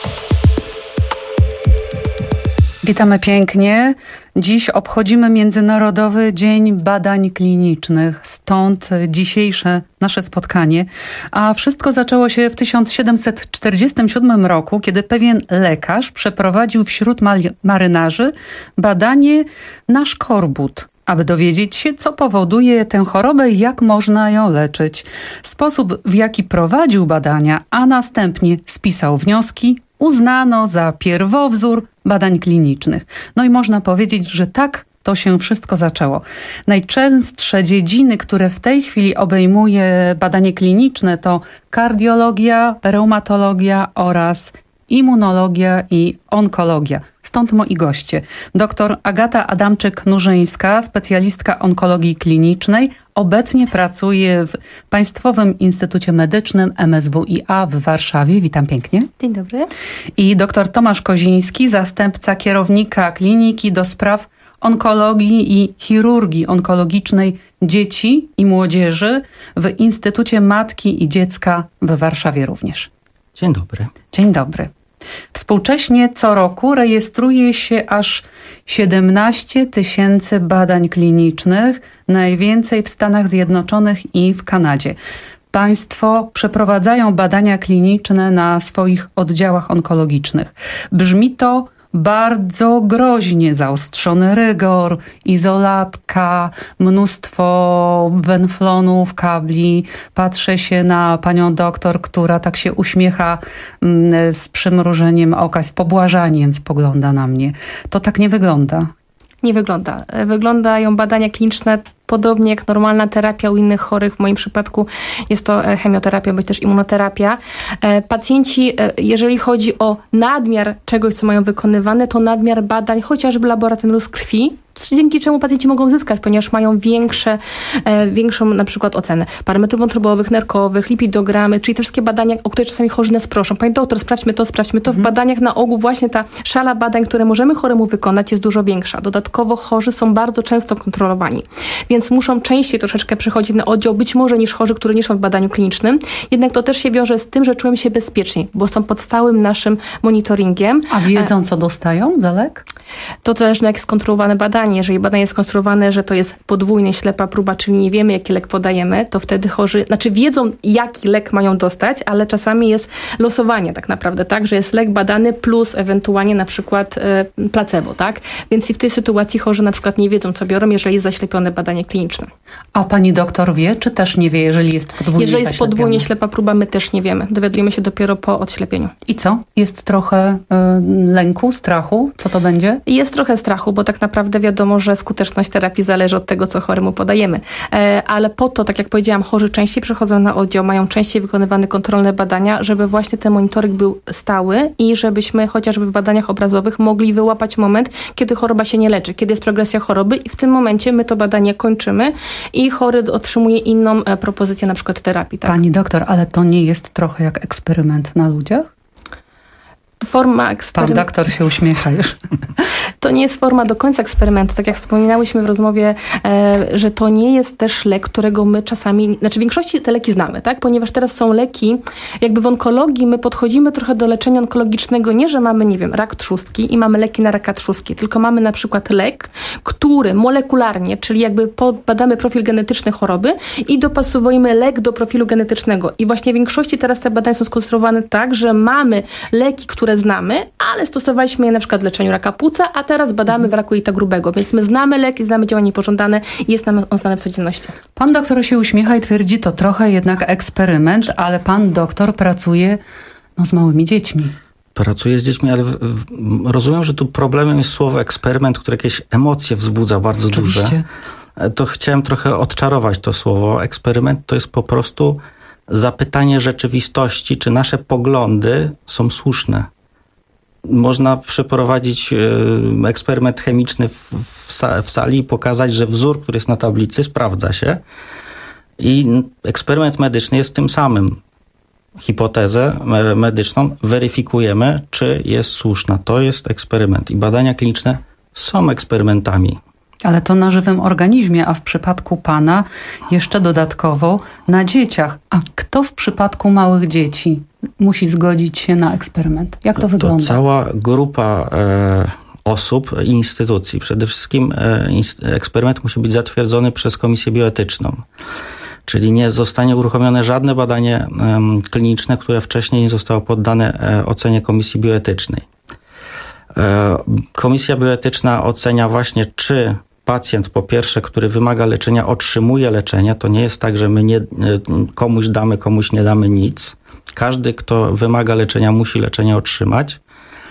Witamy pięknie. Dziś obchodzimy Międzynarodowy Dzień Badań Klinicznych, stąd dzisiejsze nasze spotkanie. A wszystko zaczęło się w tysiąc siedemset czterdziestym siódmym roku, kiedy pewien lekarz przeprowadził wśród marynarzy badanie na szkorbut, aby dowiedzieć się, co powoduje tę chorobę i jak można ją leczyć. Sposób, w jaki prowadził badania, a następnie spisał wnioski, uznano za pierwowzór badań klinicznych. No i można powiedzieć, że tak to się wszystko zaczęło. Najczęstsze dziedziny, które w tej chwili obejmuje badanie kliniczne, to kardiologia, reumatologia oraz immunologia i onkologia. Stąd moi goście. Doktor Agata Adamczyk-Nurzyńska, specjalistka onkologii klinicznej, obecnie pracuje w Państwowym Instytucie Medycznym M S W I A w Warszawie. Witam pięknie. Dzień dobry. I doktor Tomasz Koziński, zastępca kierownika Kliniki do Spraw Onkologii i Chirurgii Onkologicznej Dzieci i Młodzieży w Instytucie Matki i Dziecka w Warszawie również. Dzień dobry. Dzień dobry. Współcześnie co roku rejestruje się aż siedemnaście tysięcy badań klinicznych, najwięcej w Stanach Zjednoczonych i w Kanadzie. Państwo przeprowadzają badania kliniczne na swoich oddziałach onkologicznych. Brzmi to bardzo groźnie, zaostrzony rygor, izolatka, mnóstwo wenflonów, kabli. Patrzę się na panią doktor, która tak się uśmiecha z przymrużeniem oka, z pobłażaniem spogląda na mnie. To tak nie wygląda. Nie wygląda. Wyglądają badania kliniczne podobnie jak normalna terapia u innych chorych. W moim przypadku jest to chemioterapia, bądź też immunoterapia. Pacjenci, jeżeli chodzi o nadmiar czegoś, co mają wykonywane, to nadmiar badań, chociażby laboratorium z krwi, dzięki czemu pacjenci mogą zyskać, ponieważ mają większe, e, większą na przykład ocenę parametrów wątrobowych, nerkowych, lipidogramy, czyli te wszystkie badania, o które czasami chorzy nas proszą. Panie doktor, sprawdźmy to, sprawdźmy to. W badaniach na ogół właśnie ta szala badań, które możemy choremu wykonać, jest dużo większa. Dodatkowo chorzy są bardzo często kontrolowani, więc muszą częściej troszeczkę przychodzić na oddział, być może niż chorzy, którzy nie są w badaniu klinicznym. Jednak to też się wiąże z tym, że czują się bezpieczniej, bo są pod stałym naszym monitoringiem. A wiedzą, co dostają za lek? To zależy, jak jest skonstruowane badanie. Jeżeli badanie jest skonstruowane, że to jest podwójnie ślepa próba, czyli nie wiemy, jaki lek podajemy, to wtedy chorzy, znaczy wiedzą, jaki lek mają dostać, ale czasami jest losowanie tak naprawdę, tak, że jest lek badany plus ewentualnie na przykład e, placebo, tak? Więc i w tej sytuacji chorzy na przykład nie wiedzą, co biorą, jeżeli jest zaślepione badanie kliniczne. A pani doktor wie, czy też nie wie, jeżeli jest podwójnie Jeżeli jest zaślepione? podwójnie ślepa próba, my też nie wiemy. Dowiadujemy się dopiero po odślepieniu. I co? Jest trochę y, lęku, strachu? Co to będzie? Jest trochę strachu, bo tak naprawdę wiadomo, że skuteczność terapii zależy od tego, co choremu podajemy. E, ale po to, tak jak powiedziałam, chorzy częściej przychodzą na oddział, mają częściej wykonywane kontrolne badania, żeby właśnie ten monitoring był stały i żebyśmy chociażby w badaniach obrazowych mogli wyłapać moment, kiedy choroba się nie leczy, kiedy jest progresja choroby i w tym momencie my to badanie kończymy i chory otrzymuje inną e, propozycję na przykład terapii. Tak? Pani doktor, ale to nie jest trochę jak eksperyment na ludziach? Forma eksperymentu. Pan doktor się uśmiecha już. To nie jest forma do końca eksperymentu. Tak jak wspominałyśmy w rozmowie, e, że to nie jest też lek, którego my czasami, znaczy w większości te leki znamy, tak? Ponieważ teraz są leki, jakby w onkologii my podchodzimy trochę do leczenia onkologicznego, nie, że mamy, nie wiem, rak trzustki i mamy leki na raka trzustki, tylko mamy na przykład lek, który molekularnie, czyli jakby badamy profil genetyczny choroby i dopasowujemy lek do profilu genetycznego. I właśnie w większości teraz te badania są skonstruowane tak, że mamy leki, które znamy, ale stosowaliśmy je na przykład w leczeniu raka płuca, a teraz badamy w raku jelita grubego, więc my znamy lek i znamy działanie niepożądane i jest nam on znany w codzienności. Pan doktor się uśmiecha i twierdzi, to trochę jednak eksperyment, ale pan doktor pracuje no, z małymi dziećmi. Pracuję z dziećmi, ale w, w, rozumiem, że tu problemem jest słowo eksperyment, które jakieś emocje wzbudza bardzo Oczywiście. duże. To chciałem trochę odczarować to słowo. Eksperyment to jest po prostu zapytanie rzeczywistości, czy nasze poglądy są słuszne. Można przeprowadzić eksperyment chemiczny w, w sali i pokazać, że wzór, który jest na tablicy, sprawdza się. I eksperyment medyczny jest tym samym. Hipotezę medyczną weryfikujemy, czy jest słuszna. To jest eksperyment. I badania kliniczne są eksperymentami. Ale to na żywym organizmie, a w przypadku pana jeszcze dodatkowo na dzieciach. A kto w przypadku małych dzieci musi zgodzić się na eksperyment? Jak to, to wygląda? To cała grupa e, osób i instytucji. Przede wszystkim e, eksperyment musi być zatwierdzony przez komisję bioetyczną. Czyli nie zostanie uruchomione żadne badanie e, kliniczne, które wcześniej nie zostało poddane e, ocenie komisji bioetycznej. E, komisja bioetyczna ocenia właśnie, czy pacjent, po pierwsze, który wymaga leczenia, otrzymuje leczenie. To nie jest tak, że my nie, komuś damy, komuś nie damy nic. Każdy, kto wymaga leczenia, musi leczenie otrzymać.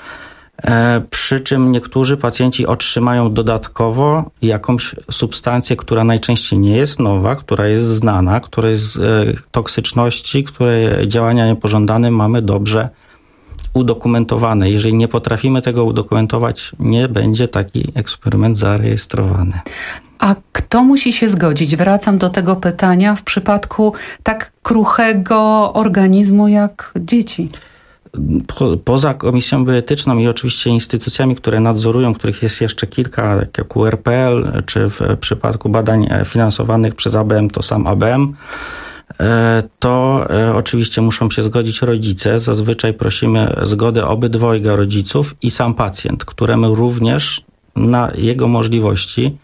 E, przy czym niektórzy pacjenci otrzymają dodatkowo jakąś substancję, która najczęściej nie jest nowa, która jest znana, której z e, toksyczności, której działania niepożądane mamy dobrze udokumentowane. Jeżeli nie potrafimy tego udokumentować, nie będzie taki eksperyment zarejestrowany. A kto musi się zgodzić? Wracam do tego pytania w przypadku tak kruchego organizmu jak dzieci. Po, poza komisją bioetyczną i oczywiście instytucjami, które nadzorują, których jest jeszcze kilka, jak U R P L, czy w przypadku badań finansowanych przez A B M, to sam A B M, to oczywiście muszą się zgodzić rodzice. Zazwyczaj prosimy zgodę obydwojga rodziców i sam pacjent, któremu również na jego możliwości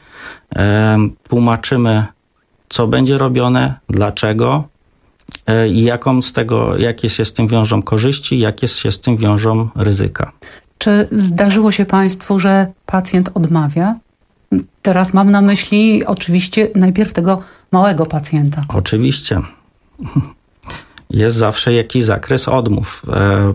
tłumaczymy, co będzie robione, dlaczego i jaką z tego, jakie się z tym wiążą korzyści, jakie się z tym wiążą ryzyka. Czy zdarzyło się państwu, że pacjent odmawia? Teraz mam na myśli oczywiście najpierw tego małego pacjenta. Oczywiście. Jest zawsze jakiś zakres odmów.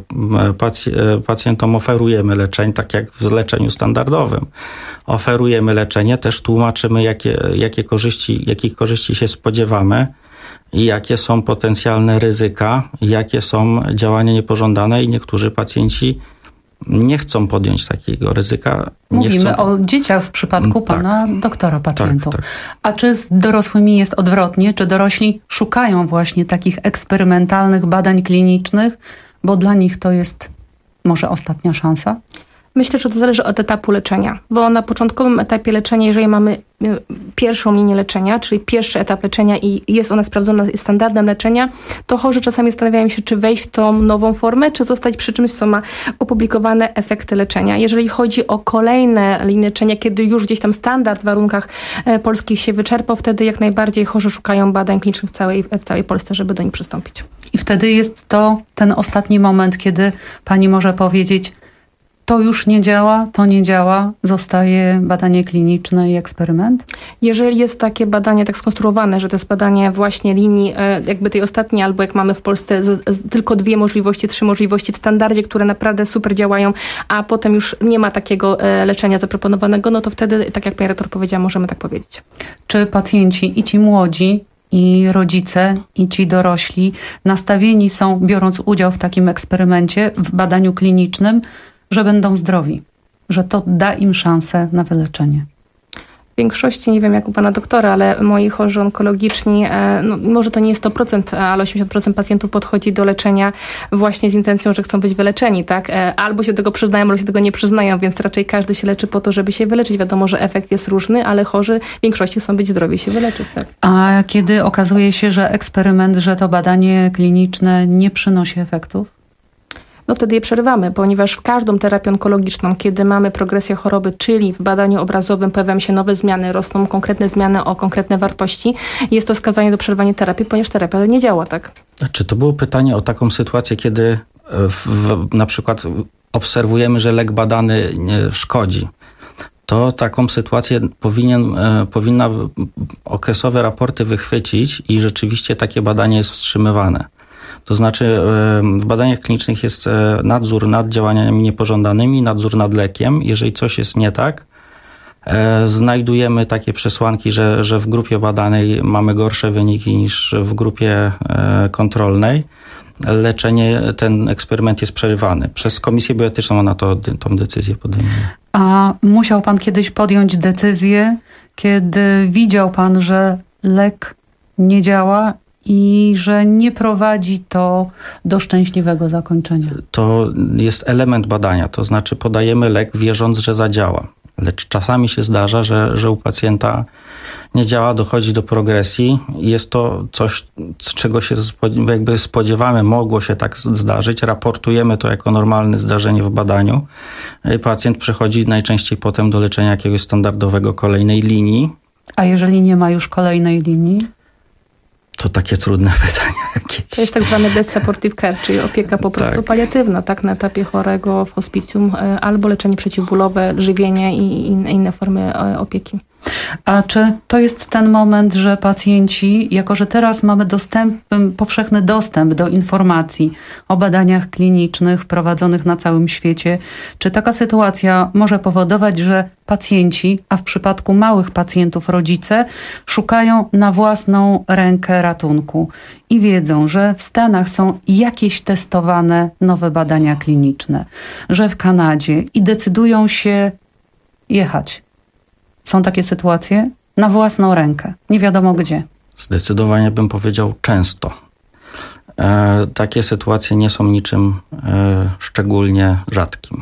Pac- pacjentom oferujemy leczenie, tak jak w leczeniu standardowym. Oferujemy leczenie, też tłumaczymy, jakie, jakie korzyści, jakich korzyści się spodziewamy i jakie są potencjalne ryzyka, jakie są działania niepożądane i niektórzy pacjenci nie chcą podjąć takiego ryzyka. Mówimy nie chcą... o dzieciach w przypadku pana tak. doktora pacjentów. Tak, tak. A czy z dorosłymi jest odwrotnie? Czy dorośli szukają właśnie takich eksperymentalnych badań klinicznych, bo dla nich to jest może ostatnia szansa? Myślę, że to zależy od etapu leczenia, bo na początkowym etapie leczenia, jeżeli mamy pierwszą linię leczenia, czyli pierwszy etap leczenia i jest ona sprawdzona standardem leczenia, to chorzy czasami zastanawiają się, czy wejść w tą nową formę, czy zostać przy czymś, co ma opublikowane efekty leczenia. Jeżeli chodzi o kolejne linie leczenia, kiedy już gdzieś tam standard w warunkach polskich się wyczerpał, wtedy jak najbardziej chorzy szukają badań klinicznych w całej, w całej Polsce, żeby do nich przystąpić. I wtedy jest to ten ostatni moment, kiedy pani może powiedzieć, to już nie działa, to nie działa, zostaje badanie kliniczne i eksperyment? Jeżeli jest takie badanie tak skonstruowane, że to jest badanie właśnie linii jakby tej ostatniej, albo jak mamy w Polsce z, z, tylko dwie możliwości, trzy możliwości w standardzie, które naprawdę super działają, a potem już nie ma takiego leczenia zaproponowanego, no to wtedy, tak jak pani rektor powiedziała, możemy tak powiedzieć. Czy pacjenci i ci młodzi, i rodzice, i ci dorośli nastawieni są, biorąc udział w takim eksperymencie, w badaniu klinicznym, że będą zdrowi, że to da im szansę na wyleczenie? W większości, nie wiem jak u pana doktora, ale moi chorzy onkologiczni, no, może to nie jest sto procent, ale osiemdziesiąt procent pacjentów podchodzi do leczenia właśnie z intencją, że chcą być wyleczeni, tak? Albo się do tego przyznają, albo się do tego nie przyznają, więc raczej każdy się leczy po to, żeby się wyleczyć. Wiadomo, że efekt jest różny, ale chorzy w większości chcą być zdrowi i się wyleczyć, tak? A kiedy okazuje się, że eksperyment, że to badanie kliniczne nie przynosi efektów? No wtedy je przerywamy, ponieważ w każdą terapię onkologiczną, kiedy mamy progresję choroby, czyli w badaniu obrazowym pojawiają się nowe zmiany, rosną konkretne zmiany o konkretne wartości, jest to wskazanie do przerwania terapii, ponieważ terapia nie działa, tak? Czy to było pytanie o taką sytuację, kiedy w, w, na przykład obserwujemy, że lek badany szkodzi? To taką sytuację powinien, powinna okresowe raporty wychwycić i rzeczywiście takie badanie jest wstrzymywane. To znaczy w badaniach klinicznych jest nadzór nad działaniami niepożądanymi, nadzór nad lekiem. Jeżeli coś jest nie tak, znajdujemy takie przesłanki, że, że w grupie badanej mamy gorsze wyniki niż w grupie kontrolnej. Leczenie, ten eksperyment jest przerywany. Przez Komisję Bioetyczną ona to, tą decyzję podejmuje. A musiał pan kiedyś podjąć decyzję, kiedy widział pan, że lek nie działa i że nie prowadzi to do szczęśliwego zakończenia? To jest element badania, to znaczy podajemy lek wierząc, że zadziała. Lecz czasami się zdarza, że, że u pacjenta nie działa, dochodzi do progresji i jest to coś, czego się jakby spodziewamy, mogło się tak zdarzyć, raportujemy to jako normalne zdarzenie w badaniu. Pacjent przechodzi najczęściej potem do leczenia jakiegoś standardowego kolejnej linii. A jeżeli nie ma już kolejnej linii? To takie trudne pytanie jakieś. To jest tak zwany best supportive care, czyli opieka po prostu tak. paliatywna, tak, na etapie chorego w hospicjum, albo leczenie przeciwbólowe, żywienie i inne formy opieki. A czy to jest ten moment, że pacjenci, jako że teraz mamy dostęp, powszechny dostęp do informacji o badaniach klinicznych prowadzonych na całym świecie, czy taka sytuacja może powodować, że pacjenci, a w przypadku małych pacjentów rodzice, szukają na własną rękę ratunku i wiedzą, że w Stanach są jakieś testowane nowe badania kliniczne, że w Kanadzie i decydują się jechać. Są takie sytuacje na własną rękę, nie wiadomo gdzie. Zdecydowanie bym powiedział często. E, takie sytuacje nie są niczym e, szczególnie rzadkim.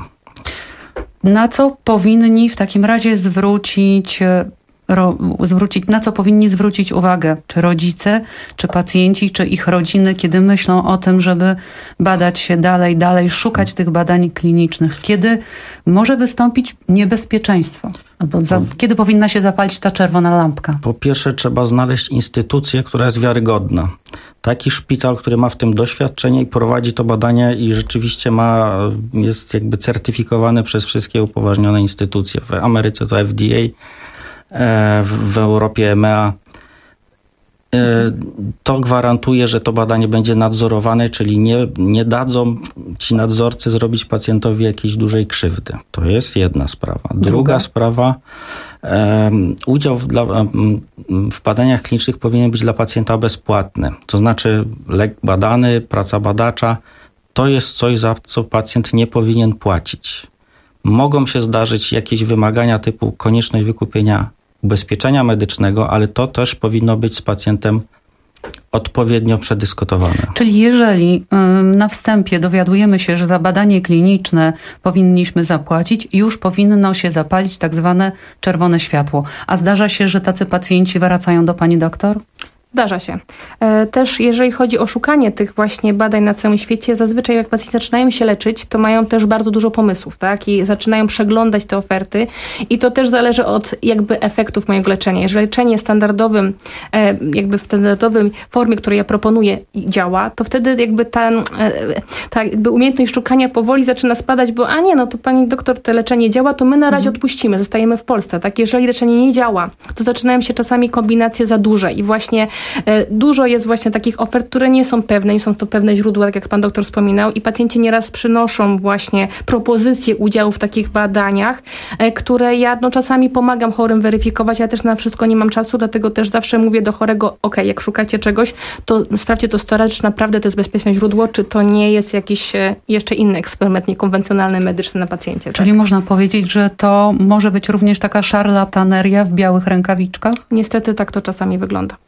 Na co powinni w takim razie zwrócić, ro, zwrócić, na co powinni zwrócić uwagę? Czy rodzice, czy pacjenci, czy ich rodziny, kiedy myślą o tym, żeby badać się dalej, dalej, szukać tych badań klinicznych? Kiedy może wystąpić niebezpieczeństwo? Albo za, kiedy powinna się zapalić ta czerwona lampka? Po pierwsze trzeba znaleźć instytucję, która jest wiarygodna. Taki szpital, który ma w tym doświadczenie i prowadzi to badanie i rzeczywiście ma, jest jakby certyfikowany przez wszystkie upoważnione instytucje. W Ameryce to F D A, w, w Europie E M E A. To gwarantuje, że to badanie będzie nadzorowane, czyli nie, nie dadzą ci nadzorcy zrobić pacjentowi jakiejś dużej krzywdy. To jest jedna sprawa. Druga, Druga sprawa, um, udział w, dla, um, w badaniach klinicznych powinien być dla pacjenta bezpłatny. To znaczy lek badany, praca badacza to jest coś, za co pacjent nie powinien płacić. Mogą się zdarzyć jakieś wymagania typu konieczność wykupienia ubezpieczenia medycznego, ale to też powinno być z pacjentem odpowiednio przedyskutowane. Czyli jeżeli ym, na wstępie dowiadujemy się, że za badanie kliniczne powinniśmy zapłacić, już powinno się zapalić tak zwane czerwone światło. A zdarza się, że tacy pacjenci wracają do pani doktor? Zdarza się. Też jeżeli chodzi o szukanie tych właśnie badań na całym świecie, zazwyczaj jak pacjenci zaczynają się leczyć, to mają też bardzo dużo pomysłów, tak? I zaczynają przeglądać te oferty i to też zależy od jakby efektów mojego leczenia. Jeżeli leczenie standardowym, jakby w standardowym formie, której ja proponuję działa, to wtedy jakby ta, ta jakby umiejętność szukania powoli zaczyna spadać, bo a nie, no to pani doktor, to leczenie działa, to my na razie mhm. odpuścimy, zostajemy w Polsce, tak? Jeżeli leczenie nie działa, to zaczynają się czasami kombinacje za duże i właśnie dużo jest właśnie takich ofert, które nie są pewne, nie są to pewne źródła, tak jak pan doktor wspominał, i pacjenci nieraz przynoszą właśnie propozycje udziału w takich badaniach, które ja no, czasami pomagam chorym weryfikować, ja też na wszystko nie mam czasu, dlatego też zawsze mówię do chorego, ok, jak szukacie czegoś, to sprawdźcie to sto razy, czy naprawdę to jest bezpieczne źródło, czy to nie jest jakiś jeszcze inny eksperyment niekonwencjonalny, medyczny na pacjencie. Czyli tak? Można powiedzieć, że to może być również taka szarlataneria w białych rękawiczkach? Niestety tak to czasami wygląda.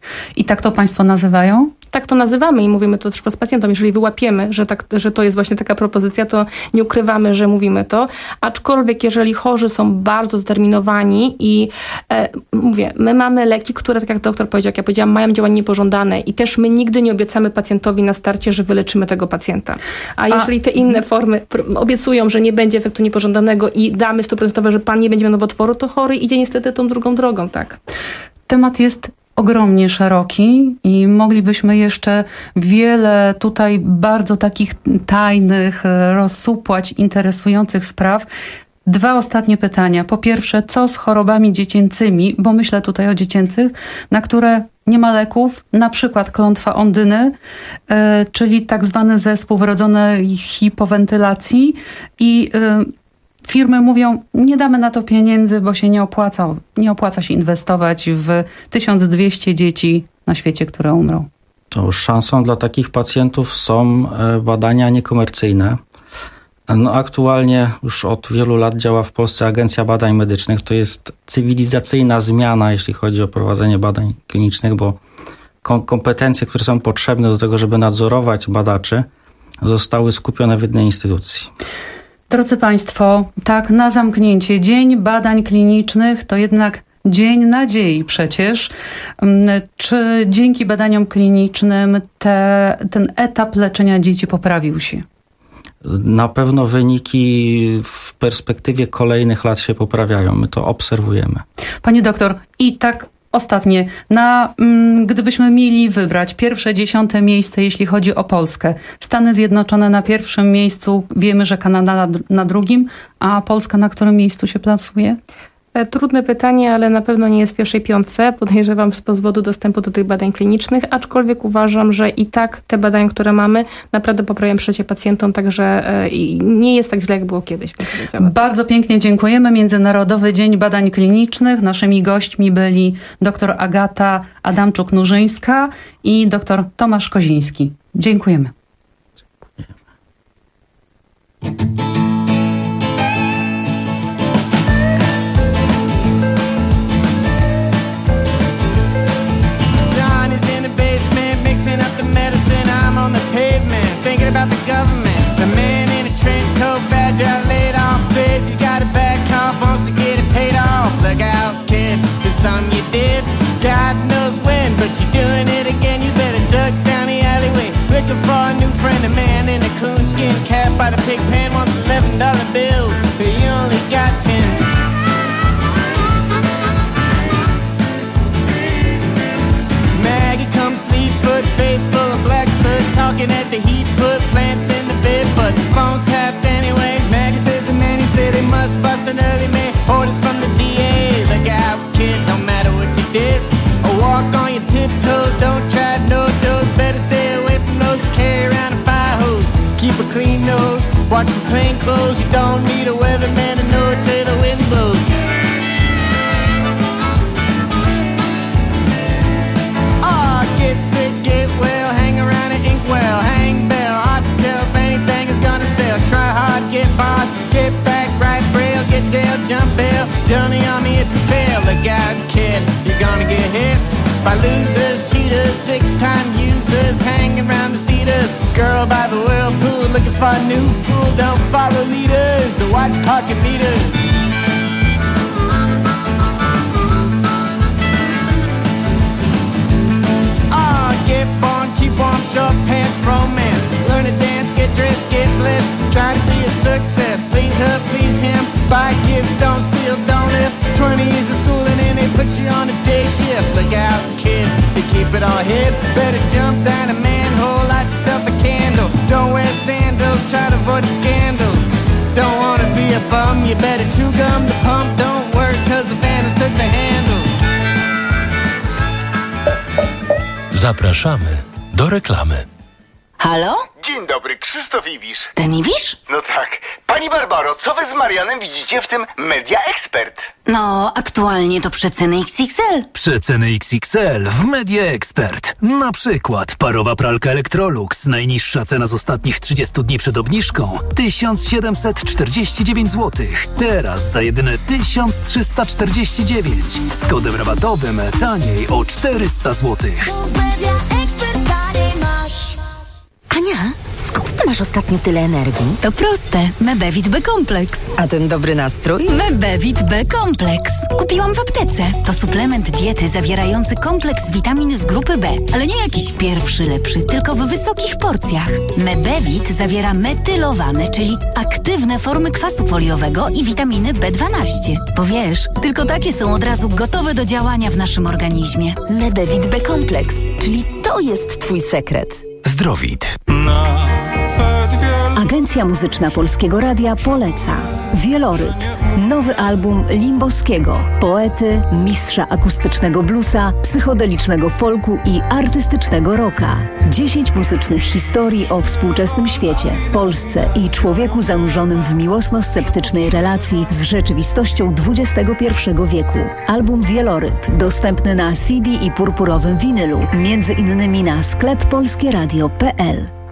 I tak to państwo nazywają? Tak to nazywamy i mówimy to też z pacjentom. Jeżeli wyłapiemy, że, tak, że to jest właśnie taka propozycja, to nie ukrywamy, że mówimy to. Aczkolwiek jeżeli chorzy są bardzo zdeterminowani i e, mówię, my mamy leki, które, tak jak doktor powiedział, jak ja powiedziałam, mają działanie niepożądane i też my nigdy nie obiecamy pacjentowi na starcie, że wyleczymy tego pacjenta. A jeżeli te inne formy obiecują, że nie będzie efektu niepożądanego i damy stuprocentowe, że pan nie będzie miał nowotworu, to chory idzie niestety tą drugą drogą, tak. Temat jest ogromnie szeroki i moglibyśmy jeszcze wiele tutaj bardzo takich tajnych, rozsupłać interesujących spraw. Dwa ostatnie pytania. Po pierwsze, co z chorobami dziecięcymi, bo myślę tutaj o dziecięcych, na które nie ma leków, na przykład klątwa ondyny, yy, czyli tak zwany zespół wrodzonej hipowentylacji i yy, firmy mówią, nie damy na to pieniędzy, bo się nie opłaca, nie opłaca się inwestować w tysiąc dwieście dzieci na świecie, które umrą. To już szansą dla takich pacjentów są badania niekomercyjne. No, aktualnie już od wielu lat działa w Polsce Agencja Badań Medycznych. To jest cywilizacyjna zmiana, jeśli chodzi o prowadzenie badań klinicznych, bo kompetencje, które są potrzebne do tego, żeby nadzorować badaczy, zostały skupione w jednej instytucji. Drodzy Państwo, tak na zamknięcie, Dzień Badań Klinicznych to jednak dzień nadziei przecież. Czy dzięki badaniom klinicznym te, ten etap leczenia dzieci poprawił się? Na pewno wyniki w perspektywie kolejnych lat się poprawiają. My to obserwujemy. Panie doktor, i tak ostatnie, na, mm, gdybyśmy mieli wybrać pierwsze dziesiąte miejsce, jeśli chodzi o Polskę. Stany Zjednoczone na pierwszym miejscu, wiemy, że Kanada na, na drugim, a Polska na którym miejscu się plasuje? Trudne pytanie, ale na pewno nie jest w pierwszej piątce. Podejrzewam z powodu dostępu do tych badań klinicznych, aczkolwiek uważam, że i tak te badania, które mamy, naprawdę poprawiają życie pacjentom, także nie jest tak źle, jak było kiedyś. Bardzo pięknie dziękujemy. Międzynarodowy Dzień Badań Klinicznych. Naszymi gośćmi byli dr Agata Adamczuk-Nurzyńska i dr Tomasz Koziński. Dziękujemy. Dziękujemy. About the government, the man in a trench coat, badge out, laid off, says he's got a bad cough, wants to get it paid off. Look out, kid, there's something you did, God knows when, but you're doing it again. You better duck down the alleyway, looking for a new friend. A man in a coonskin cap by the pig pen wants eleven dollar bill, but you only got ten. Maggie comes fleet-foot, face full of black soot, talking at the heat, put plants in the bed, but the phone's tapped anyway. Maggie says the man, he said they must bust an early man. Orders from the D A, look out kid, don't matter what you did. Or walk on your tiptoes, don't try no doors. Better stay away from those who carry around a fire hose. Keep a clean nose, watch for plain clothes. You don't need a weatherman to know which way the wind blows. Get sick, get well, hang around an inkwell, hang bell, hard to tell if any jump bell. Johnny on me if you fail. Look out, kid, you're gonna get hit by losers, cheaters, six-time users, hanging around the theaters. Girl by the whirlpool, looking for a new fool. Don't follow leaders, or watch pocket meters. Ah, get born, keep warm, short pants, romance. Learn to dance, get dressed, get blessed. Try to be a success, please her, please him. Buy gifts, don't steal, don't lift. Twenty years of school and then they put you on a day shift. Look out, kid, you keep it all hid. Better jump down a manhole, light yourself a candle. Don't wear sandals, try to avoid the scandals. Don't wanna be a bum, you better chew gum. The pump don't work cause the vandals took the handle. Zapraszamy do reklamy. Halo? Dzień dobry, Krzysztof Ibisz. Ten Ibisz? No tak. Pani Barbaro, co wy z Marianem widzicie w tym Media Expert? No, aktualnie to przeceny X X L. Przeceny X X L w Media Expert. Na przykład parowa pralka Electrolux. Najniższa cena z ostatnich trzydziestu dni przed obniżką tysiąc siedemset czterdzieści dziewięć złotych. Teraz za jedyne tysiąc trzysta czterdzieści dziewięć. Z kodem rabatowym taniej o czterysta złotych. Ania, skąd ty masz ostatnio tyle energii? To proste. Mebevit B-kompleks. A ten dobry nastrój? Mebevit B-kompleks. Kupiłam w aptece. To suplement diety zawierający kompleks witamin z grupy B. Ale nie jakiś pierwszy lepszy, tylko w wysokich porcjach. Mebevit zawiera metylowane, czyli aktywne formy kwasu foliowego i witaminy B dwanaście. Bo wiesz, tylko takie są od razu gotowe do działania w naszym organizmie. Mebevit B-kompleks, czyli to jest twój sekret. Zdrowit. Agencja Muzyczna Polskiego Radia poleca Wieloryb, nowy album Limboskiego, poety, mistrza akustycznego bluesa, psychodelicznego folku i artystycznego rocka. Dziesięć muzycznych historii o współczesnym świecie, Polsce i człowieku zanurzonym w miłosno-sceptycznej relacji z rzeczywistością dwudziestego pierwszego wieku. Album Wieloryb dostępny na C D i purpurowym winylu, między innymi na sklep polskieradio kropka p l.